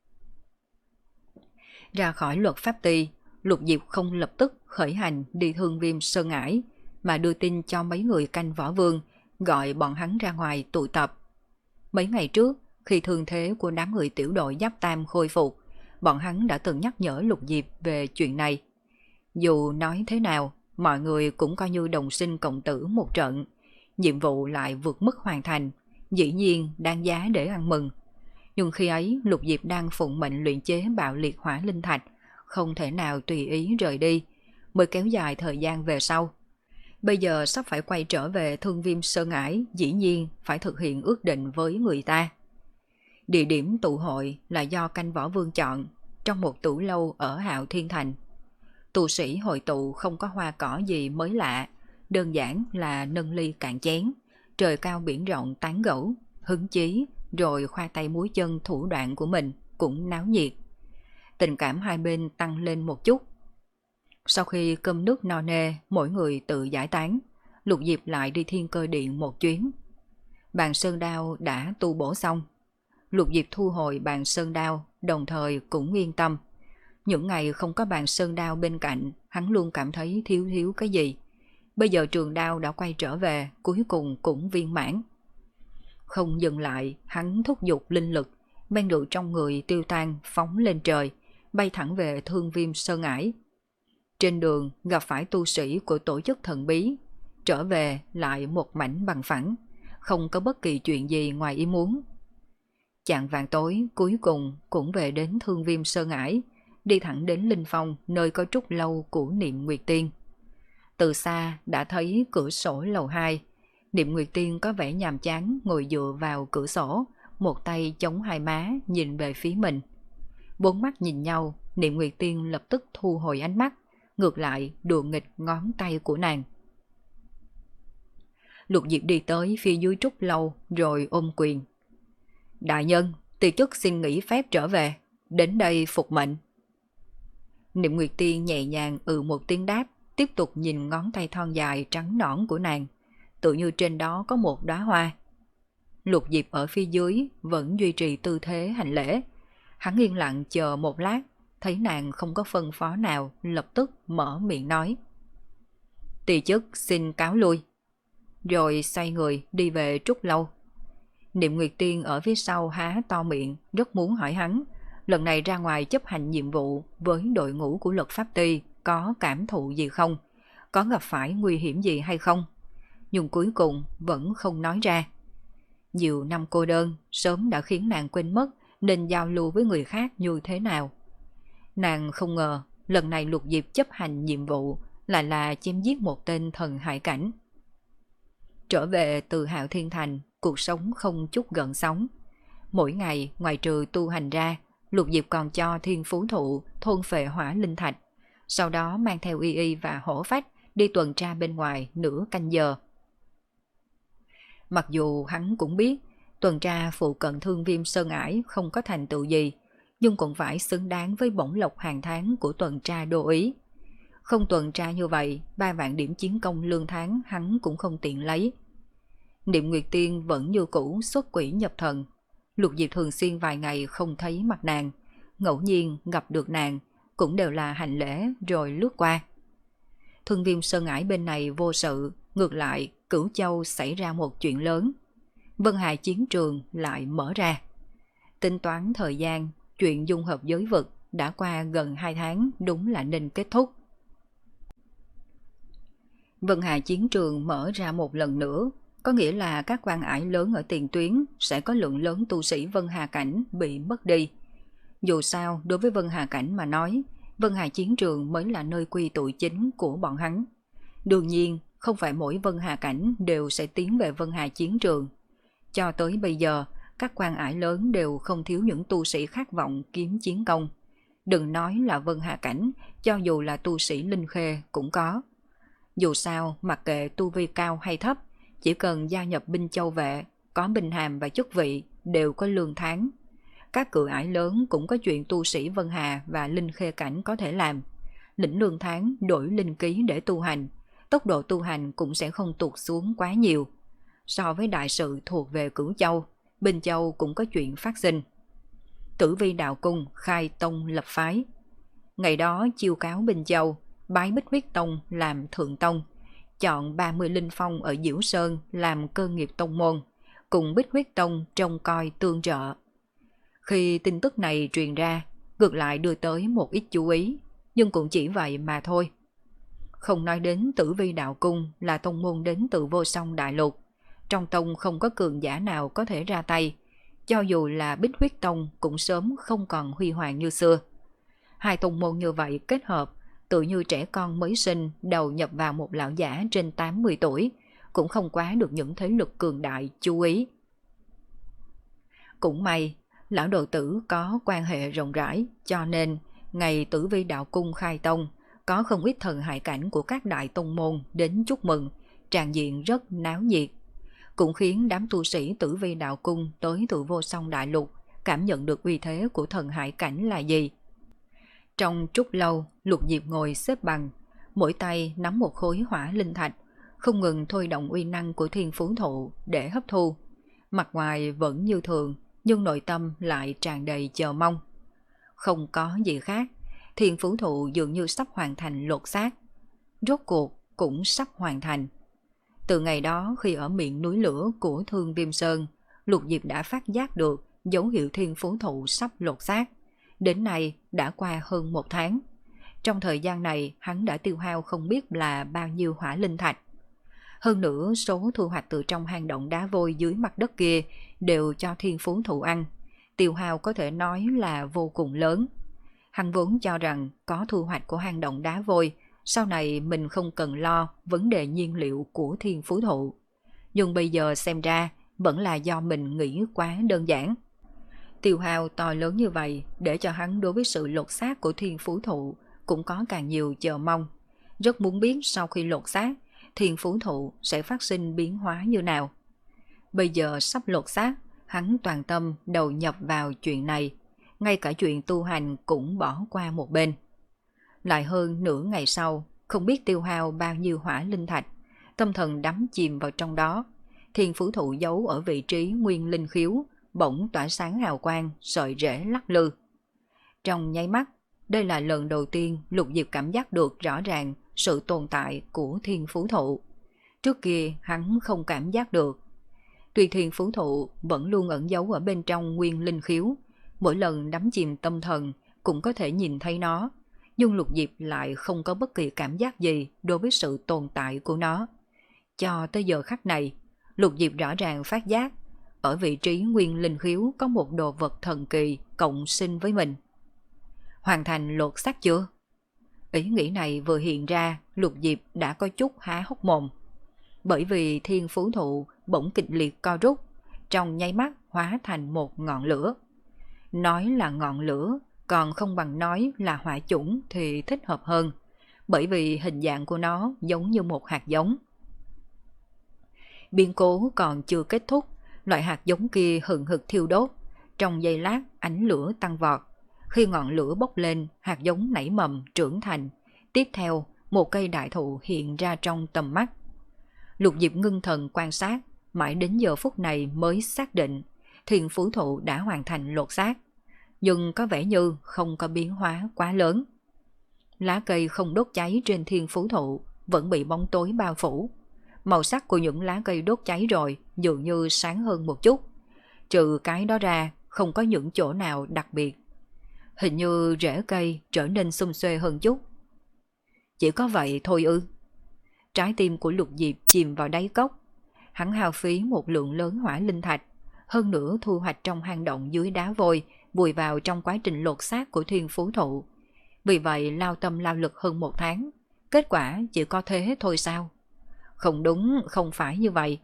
S1: Ra khỏi Luật Pháp Ti, Lục Diệp không lập tức khởi hành đi Thương Viêm Sơn Ải, mà đưa tin cho mấy người canh võ vương, gọi bọn hắn ra ngoài tụ tập. Mấy ngày trước, khi thương thế của đám người tiểu đội Giáp Tam khôi phục, bọn hắn đã từng nhắc nhở Lục Diệp về chuyện này. Dù nói thế nào, mọi người cũng coi như đồng sinh cộng tử một trận. Nhiệm vụ lại vượt mức hoàn thành, dĩ nhiên đáng giá để ăn mừng. Nhưng khi ấy Lục Diệp đang phụng mệnh luyện chế bạo liệt hỏa linh thạch, không thể nào tùy ý rời đi, mới kéo dài thời gian về sau. Bây giờ sắp phải quay trở về Thương Viêm Sơn Ải, dĩ nhiên phải thực hiện ước định với người ta. Địa điểm tụ hội là do Canh Võ Vương chọn, trong một tủ lâu ở Hạo Thiên Thành. Tu sĩ hội tụ không có hoa cỏ gì mới lạ, đơn giản là nâng ly cạn chén, trời cao biển rộng tán gẫu, hứng chí, rồi khoa tay múi chân thủ đoạn của mình cũng náo nhiệt. Tình cảm hai bên tăng lên một chút. Sau khi cơm nước no nê, mỗi người tự giải tán, Lục Diệp lại đi Thiên Cơ Điện một chuyến. Bàn sơn đao đã tu bổ xong. Lục Diệp thu hồi bàn sơn đao, đồng thời cũng yên tâm. Những ngày không có bàn sơn đao bên cạnh, hắn luôn cảm thấy thiếu thiếu cái gì. Bây giờ trường đao đã quay trở về, cuối cùng cũng viên mãn. Không dừng lại, hắn thúc giục linh lực, men rượu trong người tiêu tan phóng lên trời, bay thẳng về Thương Viêm Sơn Ải. Trên đường gặp phải tu sĩ của tổ chức thần bí, trở về lại một mảnh bằng phẳng, không có bất kỳ chuyện gì ngoài ý muốn. Chạng vàng tối cuối cùng cũng về đến Thương Viêm Sơn Ải, đi thẳng đến Linh Phong nơi có trúc lâu của Niệm Nguyệt Tiên. Từ xa đã thấy cửa sổ lầu hai, Niệm Nguyệt Tiên có vẻ nhàm chán ngồi dựa vào cửa sổ, một tay chống hai má nhìn về phía mình. Bốn mắt nhìn nhau, Niệm Nguyệt Tiên lập tức thu hồi ánh mắt, ngược lại đùa nghịch ngón tay của nàng. Lục Diệp đi tới phía dưới trúc lâu rồi ôm quyền. Đại nhân, Ti chức xin nghỉ phép trở về, đến đây phục mệnh. Niệm Nguyệt Tiên nhẹ nhàng ừ một tiếng đáp, tiếp tục nhìn ngón tay thon dài trắng nõn của nàng, tự như trên đó có một đóa hoa. Lục Diệp ở phía dưới vẫn duy trì tư thế hành lễ. Hắn yên lặng chờ một lát, thấy nàng không có phân phó nào, lập tức mở miệng nói. Ti chức xin cáo lui. Rồi xoay người đi về trúc lâu. Niệm Nguyệt Tiên ở phía sau há to miệng, rất muốn hỏi hắn, lần này ra ngoài chấp hành nhiệm vụ với đội ngũ của Luật Pháp Ty có cảm thụ gì không? Có gặp phải nguy hiểm gì hay không? Nhưng cuối cùng vẫn không nói ra. Nhiều năm cô đơn sớm đã khiến nàng quên mất nên giao lưu với người khác như thế nào. Nàng không ngờ lần này Lục Diệp chấp hành nhiệm vụ lại là chém giết một tên thần hải cảnh. Trở về từ Hạo Thiên Thành, cuộc sống không chút gợn sóng. Mỗi ngày ngoài trừ tu hành ra, Lục Diệp còn cho Thiên Phú Thụ thôn phệ hỏa linh thạch, sau đó mang theo Y Y và Hổ Phách đi tuần tra bên ngoài nửa canh giờ. Mặc dù hắn cũng biết tuần tra phụ cận Thương Viêm Sơn Ải không có thành tựu gì, nhưng cũng phải xứng đáng với bổng lộc hàng tháng của tuần tra đô ý. Không tuần tra như vậy, ba vạn điểm chiến công lương tháng hắn cũng không tiện lấy. Niệm Nguyệt Tiên vẫn như cũ xuất quỷ nhập thần. Lục Diệp thường xuyên vài ngày không thấy mặt nàng, ngẫu nhiên gặp được nàng cũng đều là hành lễ rồi lướt qua. Thương Viêm Sơn Ải bên này vô sự, ngược lại Cửu Châu xảy ra một chuyện lớn. Vân Hà chiến trường lại mở ra. Tính toán thời gian, chuyện dung hợp giới vực đã qua gần hai tháng đúng là nên kết thúc. Vân Hà chiến trường mở ra một lần nữa, có nghĩa là các quan ải lớn ở tiền tuyến sẽ có lượng lớn tu sĩ Vân Hà Cảnh bị mất đi. Dù sao, đối với Vân Hà Cảnh mà nói, Vân Hà chiến trường mới là nơi quy tụ chính của bọn hắn. Đương nhiên, không phải mỗi Vân Hà Cảnh đều sẽ tiến về Vân Hà chiến trường. Cho tới bây giờ, các quan ải lớn đều không thiếu những tu sĩ khát vọng kiếm chiến công. Đừng nói là Vân Hà Cảnh, cho dù là tu sĩ Linh Khê cũng có. Dù sao, mặc kệ tu vi cao hay thấp, chỉ cần gia nhập binh châu vệ, có binh hàm và chức vị, đều có lương tháng. Các cự ải lớn cũng có chuyện tu sĩ Vân Hà và Linh Khê Cảnh có thể làm. Lĩnh lương tháng đổi linh ký để tu hành, tốc độ tu hành cũng sẽ không tụt xuống quá nhiều. So với đại sự thuộc về Cửu Châu, Bình Châu cũng có chuyện phát sinh. Tử Vi Đạo Cung khai tông lập phái. Ngày đó chiêu cáo Bình Châu, bái Bích Huyết Tông làm thượng tông, chọn ba mươi linh phong ở Diễu Sơn làm cơ nghiệp tông môn, cùng Bích Huyết Tông trông coi tương trợ. Khi tin tức này truyền ra, ngược lại đưa tới một ít chú ý, nhưng cũng chỉ vậy mà thôi. Không nói đến Tử Vi Đạo Cung là tông môn đến từ vô song đại lục. Trong tông không có cường giả nào có thể ra tay. Cho dù là Bích Huyết Tông cũng sớm không còn huy hoàng như xưa. Hai tông môn như vậy kết hợp, tự như trẻ con mới sinh đầu nhập vào một lão giả trên tám mươi tuổi, cũng không quá được những thế lực cường đại chú ý. Cũng may, lão đồ tử có quan hệ rộng rãi, cho nên ngày Tử Vi Đạo Cung khai tông, có không ít thần hải cảnh của các đại tông môn đến chúc mừng, tràn diện rất náo nhiệt. Cũng khiến đám tu sĩ Tử Vi Đạo Cung tới từ vô song đại lục cảm nhận được uy thế của thần hải cảnh là gì. Trong chút lâu, Lục Diệp ngồi xếp bằng, mỗi tay nắm một khối hỏa linh thạch, không ngừng thôi động uy năng của thiên phú thụ để hấp thu. Mặt ngoài vẫn như thường, nhưng nội tâm lại tràn đầy chờ mong. Không có gì khác, thiên phú thụ dường như sắp hoàn thành lột xác. Rốt cuộc cũng sắp hoàn thành. Từ ngày đó khi ở miệng núi lửa của Thương Viêm Sơn, Lục Diệp đã phát giác được dấu hiệu thiên phú thụ sắp lột xác. Đến nay đã qua hơn một tháng. Trong thời gian này hắn đã tiêu hao không biết là bao nhiêu hỏa linh thạch. Hơn nữa số thu hoạch từ trong hang động đá vôi dưới mặt đất kia đều cho thiên phú thụ ăn. Tiêu hao có thể nói là vô cùng lớn. Hắn vốn cho rằng có thu hoạch của hang động đá vôi, sau này mình không cần lo vấn đề nhiên liệu của thiên phú thụ. Nhưng bây giờ xem ra vẫn là do mình nghĩ quá đơn giản. Tiêu hao to lớn như vậy để cho hắn đối với sự lột xác của thiên phú thụ cũng có càng nhiều chờ mong. Rất muốn biết sau khi lột xác, thiên phú thụ sẽ phát sinh biến hóa như nào. Bây giờ sắp lột xác, hắn toàn tâm đầu nhập vào chuyện này, ngay cả chuyện tu hành cũng bỏ qua một bên. Lại hơn nửa ngày sau, không biết tiêu hao bao nhiêu hỏa linh thạch, tâm thần đắm chìm vào trong đó. Thiên phú thụ giấu ở vị trí nguyên linh khiếu, bỗng tỏa sáng hào quang, sợi rễ lắc lư. Trong nháy mắt, đây là lần đầu tiên Lục Diệp cảm giác được rõ ràng sự tồn tại của thiên phú thụ. Trước kia hắn không cảm giác được. Tuy thiên phú thụ vẫn luôn ẩn giấu ở bên trong nguyên linh khiếu, mỗi lần đắm chìm tâm thần cũng có thể nhìn thấy nó, nhưng Lục Diệp lại không có bất kỳ cảm giác gì đối với sự tồn tại của nó. Cho tới giờ khắc này, Lục Diệp rõ ràng phát giác, ở vị trí nguyên linh khiếu có một đồ vật thần kỳ cộng sinh với mình. Hoàn thành lột xác chưa? Ý nghĩ này vừa hiện ra, Lục Diệp đã có chút há hốc mồm. Bởi vì thiên phú thụ bỗng kịch liệt co rút, trong nháy mắt hóa thành một ngọn lửa. Nói là ngọn lửa, còn không bằng nói là hỏa chủng thì thích hợp hơn, bởi vì hình dạng của nó giống như một hạt giống. Biến cố còn chưa kết thúc, loại hạt giống kia hừng hực thiêu đốt, trong giây lát ánh lửa tăng vọt. Khi ngọn lửa bốc lên, hạt giống nảy mầm trưởng thành, tiếp theo một cây đại thụ hiện ra trong tầm mắt. Lục Diệp ngưng thần quan sát, mãi đến giờ phút này mới xác định thiên phú thụ đã hoàn thành lột xác, nhưng có vẻ như không có biến hóa quá lớn. Lá cây không đốt cháy trên thiên phú thụ vẫn bị bóng tối bao phủ. Màu sắc của những lá cây đốt cháy rồi dường như sáng hơn một chút. Trừ cái đó ra không có những chỗ nào đặc biệt. Hình như rễ cây trở nên xum xuê hơn chút. Chỉ có vậy thôi ư? Trái tim của Lục Diệp chìm vào đáy cốc. Hắn hao phí một lượng lớn hỏa linh thạch, hơn nữa thu hoạch trong hang động dưới đá vôi, vùi vào trong quá trình lột xác của thiên phú thụ. Vì vậy lao tâm lao lực hơn một tháng, kết quả chỉ có thế thôi sao? Không đúng, không phải như vậy.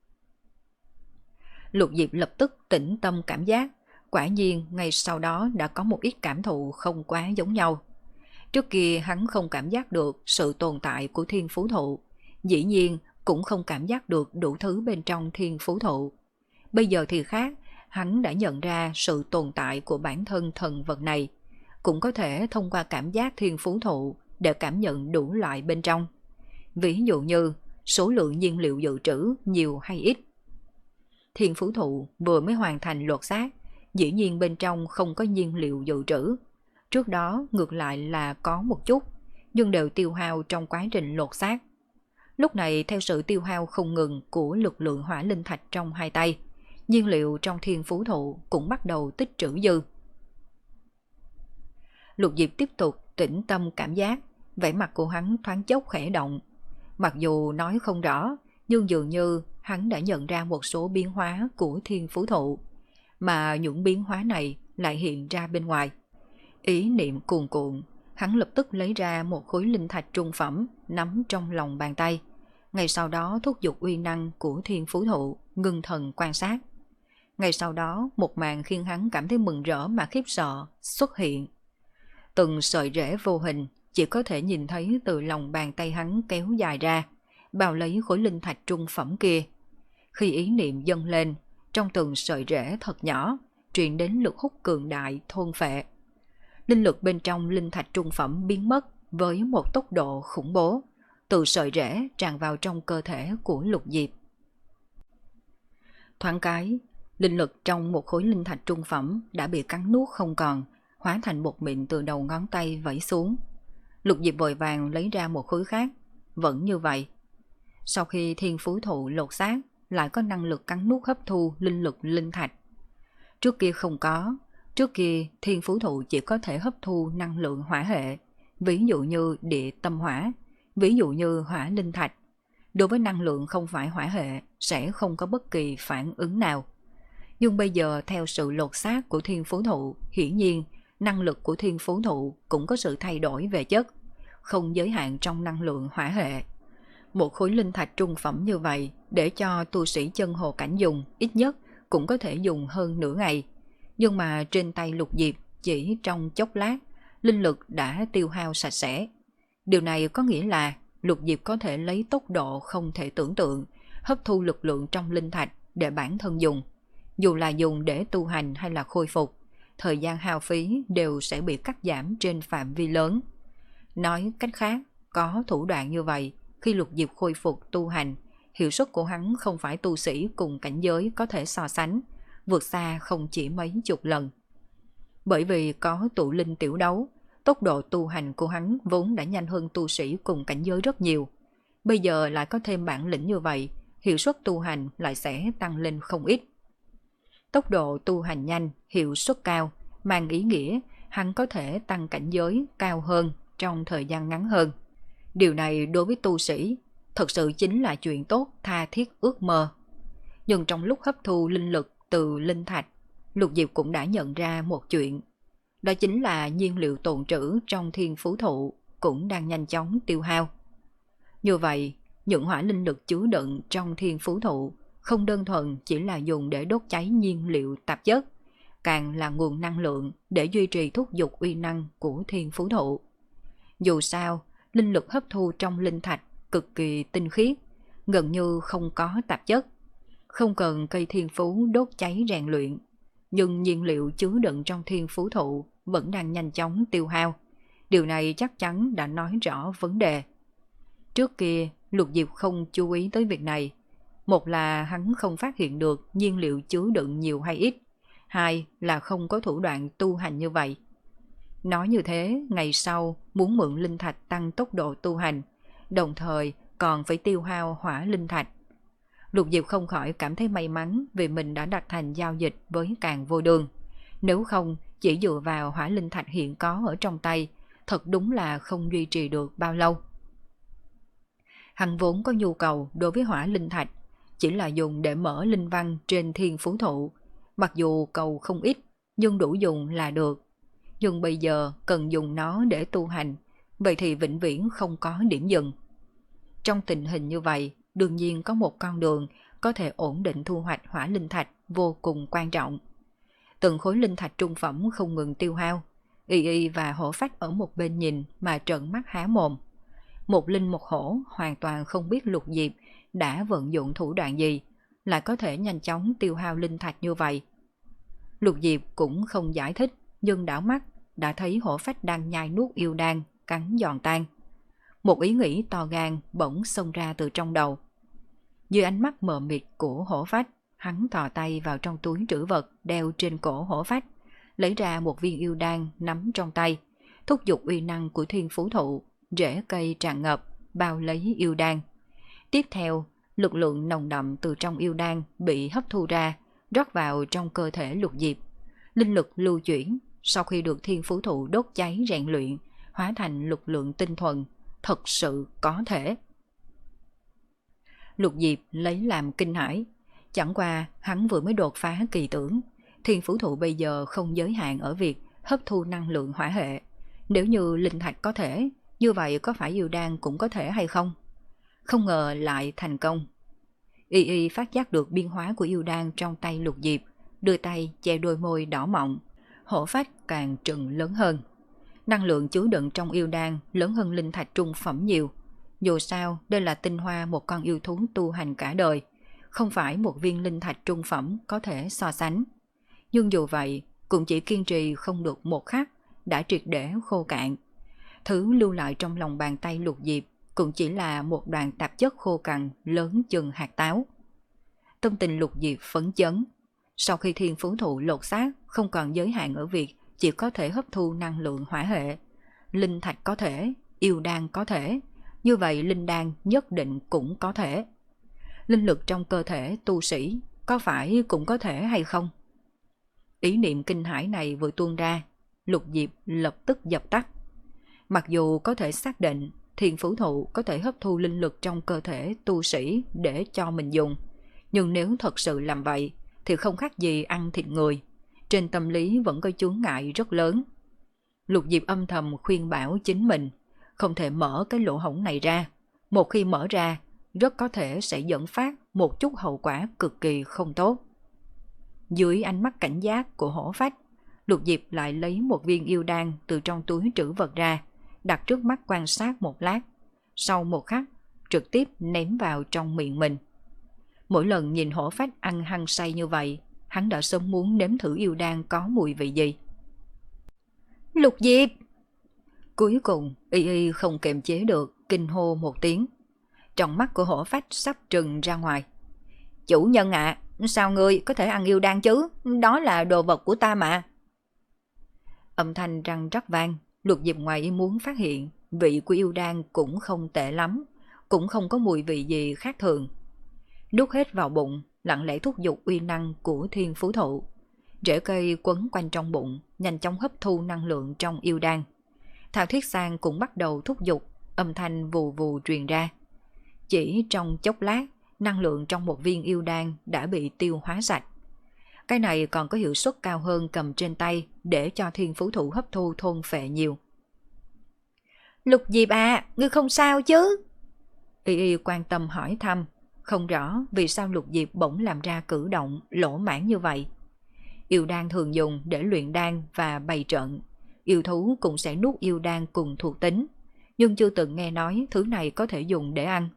S1: Lục Diệp lập tức tĩnh tâm cảm giác, quả nhiên ngay sau đó đã có một ít cảm thụ không quá giống nhau. Trước kia hắn không cảm giác được sự tồn tại của thiên phú thụ, dĩ nhiên cũng không cảm giác được đủ thứ bên trong thiên phú thụ. Bây giờ thì khác, hắn đã nhận ra sự tồn tại của bản thân thần vật này, cũng có thể thông qua cảm giác thiên phú thụ để cảm nhận đủ loại bên trong. Ví dụ như số lượng nhiên liệu dự trữ nhiều hay ít. Thiên phú thụ vừa mới hoàn thành lột xác, dĩ nhiên bên trong không có nhiên liệu dự trữ. Trước đó ngược lại là có một chút, nhưng đều tiêu hao trong quá trình lột xác. Lúc này theo sự tiêu hao không ngừng của lực lượng hỏa linh thạch trong hai tay, nhiên liệu trong thiên phú thụ cũng bắt đầu tích trữ dư. Lục Diệp tiếp tục tĩnh tâm cảm giác, Vẻ mặt của hắn thoáng chốc khẽ động. Mặc dù nói không rõ, nhưng dường như hắn đã nhận ra một số biến hóa của thiên phú thụ, mà những biến hóa này lại hiện ra bên ngoài. Ý niệm cuồn cuộn, hắn lập tức lấy ra một khối linh thạch trung phẩm nắm trong lòng bàn tay. Ngay sau đó thúc giục uy năng của thiên phú thụ, ngưng thần quan sát. Ngay sau đó một màn khiến hắn cảm thấy mừng rỡ mà khiếp sợ xuất hiện. Từng sợi rễ vô hình chỉ có thể nhìn thấy từ lòng bàn tay hắn kéo dài ra, bao lấy khối linh thạch trung phẩm kia. Khi ý niệm dâng lên, trong từng sợi rễ thật nhỏ, truyền đến lực hút cường đại thôn phệ. Linh lực bên trong linh thạch trung phẩm biến mất với một tốc độ khủng bố, từ sợi rễ tràn vào trong cơ thể của Lục Diệp. Thoáng cái, linh lực trong một khối linh thạch trung phẩm đã bị cắn nuốt không còn, hóa thành bột mịn từ đầu ngón tay vẩy xuống. Lục Diệp vội vàng lấy ra một khối khác, vẫn như vậy. Sau khi thiên phú thụ lột xác, lại có năng lực cắn nuốt hấp thu linh lực linh thạch. Trước kia không có, trước kia thiên phú thụ chỉ có thể hấp thu năng lượng hỏa hệ, ví dụ như địa tâm hỏa, ví dụ như hỏa linh thạch. Đối với năng lượng không phải hỏa hệ sẽ không có bất kỳ phản ứng nào. Nhưng bây giờ theo sự lột xác của thiên phú thụ, hiển nhiên năng lực của thiên phú thụ cũng có sự thay đổi về chất, không giới hạn trong năng lượng hỏa hệ. Một khối linh thạch trung phẩm như vậy để cho tu sĩ chân hồ cảnh dùng ít nhất cũng có thể dùng hơn nửa ngày. Nhưng mà trên tay Lục Diệp chỉ trong chốc lát, linh lực đã tiêu hao sạch sẽ. Điều này có nghĩa là Lục Diệp có thể lấy tốc độ không thể tưởng tượng hấp thu lực lượng trong linh thạch để bản thân dùng. Dù là dùng để tu hành hay là khôi phục, thời gian hao phí đều sẽ bị cắt giảm trên phạm vi lớn. Nói cách khác, có thủ đoạn như vậy, khi Lục Diệp khôi phục tu hành, hiệu suất của hắn không phải tu sĩ cùng cảnh giới có thể so sánh, vượt xa không chỉ mấy chục lần. Bởi vì có tụ linh tiểu đấu, tốc độ tu hành của hắn vốn đã nhanh hơn tu sĩ cùng cảnh giới rất nhiều. Bây giờ lại có thêm bản lĩnh như vậy, hiệu suất tu hành lại sẽ tăng lên không ít. Tốc độ tu hành nhanh, hiệu suất cao, mang ý nghĩa hắn có thể tăng cảnh giới cao hơn trong thời gian ngắn hơn. Điều này đối với tu sĩ thật sự chính là chuyện tốt tha thiết ước mơ. Nhưng trong lúc hấp thu linh lực từ linh thạch, Lục Diệp cũng đã nhận ra một chuyện. Đó chính là nhiên liệu tồn trữ trong thiên phú thụ cũng đang nhanh chóng tiêu hao. Như vậy, những hỏa linh lực chứa đựng trong thiên phú thụ không đơn thuần chỉ là dùng để đốt cháy nhiên liệu tạp chất, càng là nguồn năng lượng để duy trì thúc giục uy năng của thiên phú thụ. Dù sao, linh lực hấp thu trong linh thạch cực kỳ tinh khiết, gần như không có tạp chất, không cần cây thiên phú đốt cháy rèn luyện, nhưng nhiên liệu chứa đựng trong thiên phú thụ vẫn đang nhanh chóng tiêu hao. Điều này chắc chắn đã nói rõ vấn đề. Trước kia, Lục Diệp không chú ý tới việc này. Một là hắn không phát hiện được nhiên liệu chứa đựng nhiều hay ít, hai là không có thủ đoạn tu hành như vậy. Nói như thế, ngày sau muốn mượn linh thạch tăng tốc độ tu hành, đồng thời còn phải tiêu hao hỏa linh thạch. Lục Diệp không khỏi cảm thấy may mắn vì mình đã đặt thành giao dịch với Càn Vô Đường. Nếu không, chỉ dựa vào hỏa linh thạch hiện có ở trong tay, thật đúng là không duy trì được bao lâu. Hắn vốn có nhu cầu đối với hỏa linh thạch, chỉ là dùng để mở linh văn trên thiên phú thụ. Mặc dù cầu không ít, nhưng đủ dùng là được. Nhưng bây giờ cần dùng nó để tu hành, vậy thì vĩnh viễn không có điểm dừng. Trong tình hình như vậy, đương nhiên có một con đường có thể ổn định thu hoạch hỏa linh thạch vô cùng quan trọng. Từng khối linh thạch trung phẩm không ngừng tiêu hao, Y Y và Hổ Phách ở một bên nhìn mà trợn mắt há mồm. Một linh một hổ hoàn toàn không biết Lục Diệp đã vận dụng thủ đoạn gì, lại có thể nhanh chóng tiêu hao linh thạch như vậy. Lục Diệp cũng không giải thích, nhưng đảo mắt đã thấy Hổ Phách đang nhai nuốt yêu đan, cắn giòn tan. Một ý nghĩ to gan bỗng xông ra từ trong đầu. Dưới ánh mắt mờ mịt của Hổ Phách, hắn thò tay vào trong túi trữ vật đeo trên cổ Hổ Phách, lấy ra một viên yêu đan nắm trong tay, thúc giục uy năng của thiên phú thụ, rễ cây tràn ngập, bao lấy yêu đan. Tiếp theo, lực lượng nồng đậm từ trong yêu đan bị hấp thu ra, rót vào trong cơ thể Lục Diệp. Linh lực lưu chuyển, sau khi được thiên phú thụ đốt cháy rèn luyện, hóa thành lực lượng tinh thuần, thật sự có thể. Lục Diệp lấy làm kinh hãi, chẳng qua hắn vừa mới đột phá kỳ tưởng, thiên phủ thụ bây giờ không giới hạn ở việc hấp thu năng lượng hỏa hệ. Nếu như linh thạch có thể, như vậy có phải yêu đan cũng có thể hay không? Không ngờ lại thành công. Y Y phát giác được biến hóa của yêu đan trong tay Lục Diệp, đưa tay che đôi môi đỏ mọng, hổ phách càng trừng lớn hơn. Năng lượng chứa đựng trong yêu đan lớn hơn linh thạch trung phẩm nhiều. Dù sao, đây là tinh hoa một con yêu thú tu hành cả đời, không phải một viên linh thạch trung phẩm có thể so sánh. Nhưng dù vậy, cũng chỉ kiên trì không được một khắc, đã triệt để khô cạn. Thứ lưu lại trong lòng bàn tay Lục Diệp cũng chỉ là một đoàn tạp chất khô cằn lớn chừng hạt táo. Tâm tình Lục Diệp phấn chấn. Sau khi thiên phú thụ lột xác không còn giới hạn ở việc chỉ có thể hấp thu năng lượng hỏa hệ, linh thạch có thể, yêu đan có thể, như vậy linh đan nhất định cũng có thể. Linh lực trong cơ thể tu sĩ có phải cũng có thể hay không? Ý niệm kinh hãi này vừa tuôn ra, Lục Diệp lập tức dập tắt. Mặc dù có thể xác định thiên phú thụ có thể hấp thu linh lực trong cơ thể tu sĩ để cho mình dùng, nhưng nếu thật sự làm vậy thì không khác gì ăn thịt người. Trên tâm lý vẫn có chướng ngại rất lớn. Lục Diệp âm thầm khuyên bảo chính mình không thể mở cái lỗ hổng này ra. Một khi mở ra, rất có thể sẽ dẫn phát một chút hậu quả cực kỳ không tốt. Dưới ánh mắt cảnh giác của hổ phách, Lục Diệp lại lấy một viên yêu đan từ trong túi trữ vật ra, đặt trước mắt quan sát một lát. Sau một khắc, trực tiếp ném vào trong miệng mình. Mỗi lần nhìn hổ phách ăn hăng say như vậy, hắn đã sớm muốn nếm thử yêu đan có mùi vị gì. Lục Diệp! Cuối cùng, Y Y không kiềm chế được, kinh hô một tiếng. Trong mắt của hổ phách sắp trừng ra ngoài. Chủ nhân ạ, à, sao ngươi có thể ăn yêu đan chứ? Đó là đồ vật của ta mà. Âm thanh răng rắc vang, Lục Diệp ngoài ý muốn phát hiện vị của yêu đan cũng không tệ lắm, cũng không có mùi vị gì khác thường. Nuốt hết vào bụng, lặng lẽ thúc giục uy năng của thiên phú thụ. Rễ cây quấn quanh trong bụng, nhanh chóng hấp thu năng lượng trong yêu đan. Thảo Thiết Sang cũng bắt đầu thúc giục, âm thanh vù vù truyền ra. Chỉ trong chốc lát, năng lượng trong một viên yêu đan đã bị tiêu hóa sạch. Cái này còn có hiệu suất cao hơn cầm trên tay để cho thiên phú thụ hấp thu thôn phệ nhiều. Lục Diệp à, ngươi không sao chứ? Y Y quan tâm hỏi thăm, không rõ vì sao Lục Diệp bỗng làm ra cử động lỗ mãn như vậy. Yêu đan thường dùng để luyện đan và bày trận. Yêu thú cũng sẽ nuốt yêu đan cùng thuộc tính, nhưng chưa từng nghe nói thứ này có thể dùng để ăn.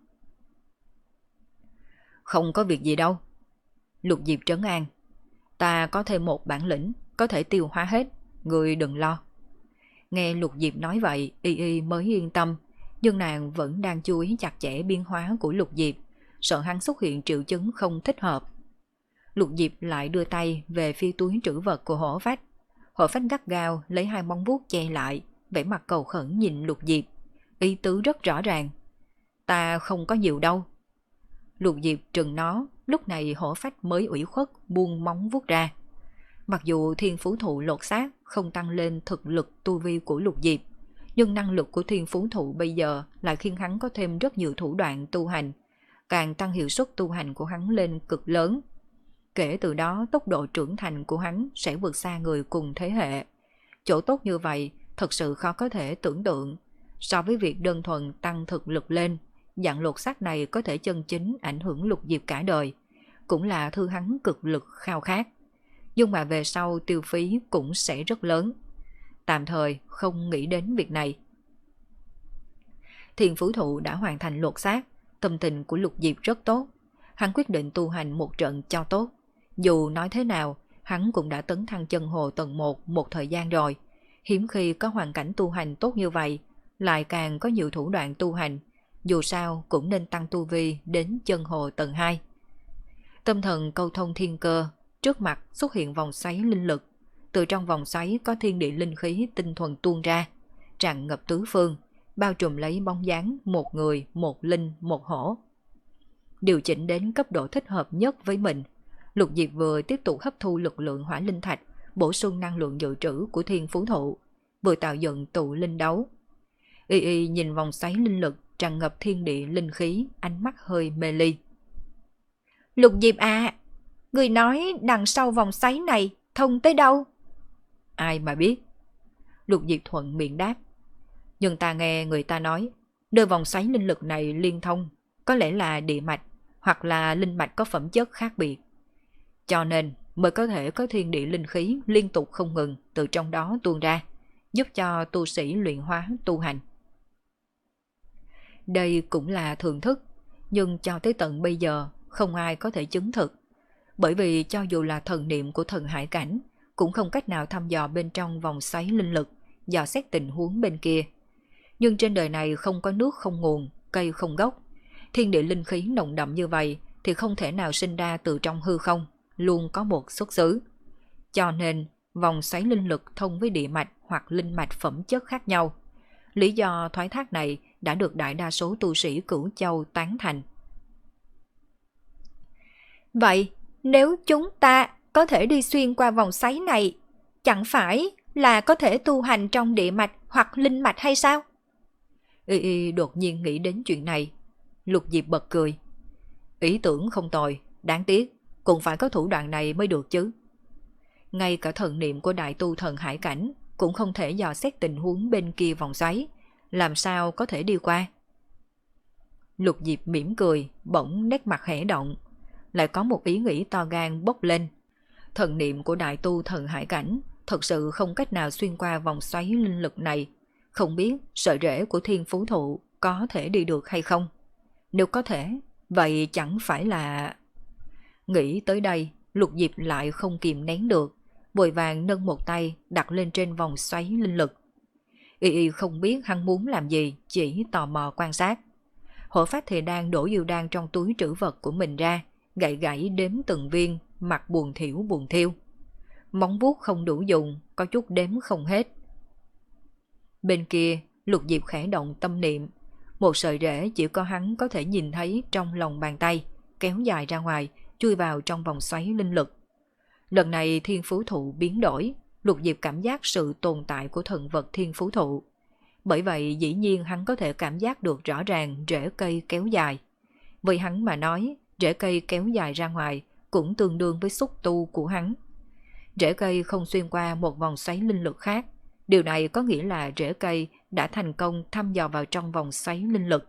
S1: Không có việc gì đâu. Lục Diệp trấn an. Ta có thêm một bản lĩnh, có thể tiêu hóa hết, người đừng lo. Nghe Lục Diệp nói vậy, Y Y mới yên tâm, nhưng nàng vẫn đang chú ý chặt chẽ biến hóa của Lục Diệp, sợ hắn xuất hiện triệu chứng không thích hợp. Lục Diệp lại đưa tay về phía túi trữ vật của hổ phách. Hổ phách gắt gao lấy hai móng vuốt che lại, vẻ mặt cầu khẩn nhìn Lục Diệp. Ý tứ rất rõ ràng. Ta không có nhiều đâu. Lục Diệp trừng nó, lúc này hổ phách mới ủy khuất buông móng vuốt ra. Mặc dù thiên phú thụ lột xác không tăng lên thực lực tu vi của Lục Diệp, nhưng năng lực của thiên phú thụ bây giờ lại khiến hắn có thêm rất nhiều thủ đoạn tu hành, càng tăng hiệu suất tu hành của hắn lên cực lớn. Kể từ đó tốc độ trưởng thành của hắn sẽ vượt xa người cùng thế hệ. Chỗ tốt như vậy thật sự khó có thể tưởng tượng. So với việc đơn thuần tăng thực lực lên, dạng lột xác này có thể chân chính ảnh hưởng Lục Diệp cả đời, cũng là thứ hắn cực lực khao khát. Nhưng mà về sau tiêu phí cũng sẽ rất lớn. Tạm thời không nghĩ đến việc này. Thiên phú thụ đã hoàn thành lột xác, tâm tình của Lục Diệp rất tốt. Hắn quyết định tu hành một trận cho tốt. Dù nói thế nào, hắn cũng đã tấn thăng chân hồ tầng một một thời gian rồi. Hiếm khi có hoàn cảnh tu hành tốt như vậy, lại càng có nhiều thủ đoạn tu hành. Dù sao cũng nên tăng tu vi đến chân hồ tầng hai. Tâm thần câu thông thiên cơ, trước mặt xuất hiện vòng xoáy linh lực. Từ trong vòng xoáy có thiên địa linh khí tinh thuần tuôn ra, tràn ngập tứ phương, bao trùm lấy bóng dáng một người, một linh, một hổ. Điều chỉnh đến cấp độ thích hợp nhất với mình, Lục Diệp vừa tiếp tục hấp thu lực lượng hỏa linh thạch, bổ sung năng lượng dự trữ của thiên phú thụ, vừa tạo dựng tụ linh đấu. Y y nhìn vòng xoáy linh lực tràn ngập thiên địa linh khí, ánh mắt hơi mê ly.
S2: Lục Diệp à, người nói đằng sau vòng xoáy này thông tới đâu?
S1: Ai mà biết. Lục Diệp thuận miệng đáp. Nhưng ta nghe người ta nói, nơi vòng xoáy linh lực này liên thông, có lẽ là địa mạch hoặc là linh mạch có phẩm chất khác biệt. Cho nên mới có thể có thiên địa linh khí liên tục không ngừng từ trong đó tuôn ra, giúp cho tu sĩ luyện hóa tu hành. Đây cũng là thường thức, nhưng cho tới tận bây giờ không ai có thể chứng thực. Bởi vì cho dù là thần niệm của thần hải cảnh, cũng không cách nào thăm dò bên trong vòng xoáy linh lực, dò xét tình huống bên kia. Nhưng trên đời này không có nước không nguồn, cây không gốc. Thiên địa linh khí nồng đậm như vậy thì không thể nào sinh ra từ trong hư không, luôn có một xuất xứ. Cho nên vòng xoáy linh lực thông với địa mạch hoặc linh mạch phẩm chất khác nhau. Lý do thoái thác này đã được đại đa số tu sĩ Cửu Châu tán thành.
S2: Vậy nếu chúng ta có thể đi xuyên qua vòng xoáy này, chẳng phải là có thể tu hành trong địa mạch hoặc linh mạch hay sao?
S1: Y y đột nhiên nghĩ đến chuyện này. Lục Diệp bật cười. Ý tưởng không tồi, đáng tiếc cũng phải có thủ đoạn này mới được chứ. Ngay cả thần niệm của đại tu thần hải cảnh cũng không thể dò xét tình huống bên kia vòng xoáy, làm sao có thể đi qua. Lục Diệp mỉm cười, bỗng nét mặt khẽ động, lại có một ý nghĩ to gan bốc lên. Thần niệm của đại tu thần hải cảnh thật sự không cách nào xuyên qua vòng xoáy linh lực này, không biết sợi rễ của thiên phú thụ có thể đi được hay không. Nếu có thể, vậy chẳng phải là... Nghĩ tới đây, Lục Diệp lại không kìm nén được, vội vàng nâng một tay đặt lên trên vòng xoáy linh lực. Y y không biết hắn muốn làm gì, chỉ tò mò quan sát. Hổ Phách thì đang đổ yêu đan trong túi trữ vật của mình ra, gãy gãy đếm từng viên, mặt buồn thiểu buồn thiêu. Móng vuốt không đủ dùng, có chút đếm không hết. Bên kia, Lục Diệp khẽ động tâm niệm, một sợi rễ chỉ có hắn có thể nhìn thấy trong lòng bàn tay, kéo dài ra ngoài, chui vào trong vòng xoáy linh lực. Lần này thiên phú thụ biến đổi, Lục Diệp cảm giác sự tồn tại của thần vật thiên phú thụ. Bởi vậy dĩ nhiên hắn có thể cảm giác được rõ ràng rễ cây kéo dài. Với hắn mà nói, rễ cây kéo dài ra ngoài cũng tương đương với xúc tu của hắn. Rễ cây không xuyên qua một vòng xoáy linh lực khác. Điều này có nghĩa là rễ cây đã thành công thăm dò vào trong vòng xoáy linh lực.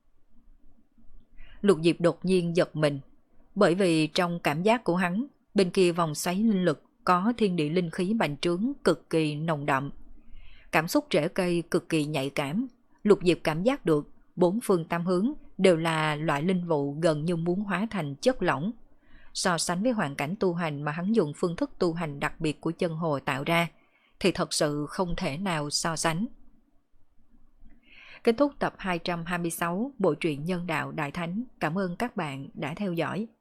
S1: Lục Diệp đột nhiên giật mình, bởi vì trong cảm giác của hắn, bên kia vòng xoáy linh lực có thiên địa linh khí bành trướng cực kỳ nồng đậm. Cảm xúc rễ cây cực kỳ nhạy cảm, Lục Diệp cảm giác được bốn phương tám hướng đều là loại linh vụ gần như muốn hóa thành chất lỏng. So sánh với hoàn cảnh tu hành mà hắn dùng phương thức tu hành đặc biệt của chân hồ tạo ra, thì thật sự không thể nào so sánh. Kết thúc tập hai trăm hai mươi sáu bộ truyện Nhân Đạo Đại Thánh. Cảm ơn các bạn đã theo dõi.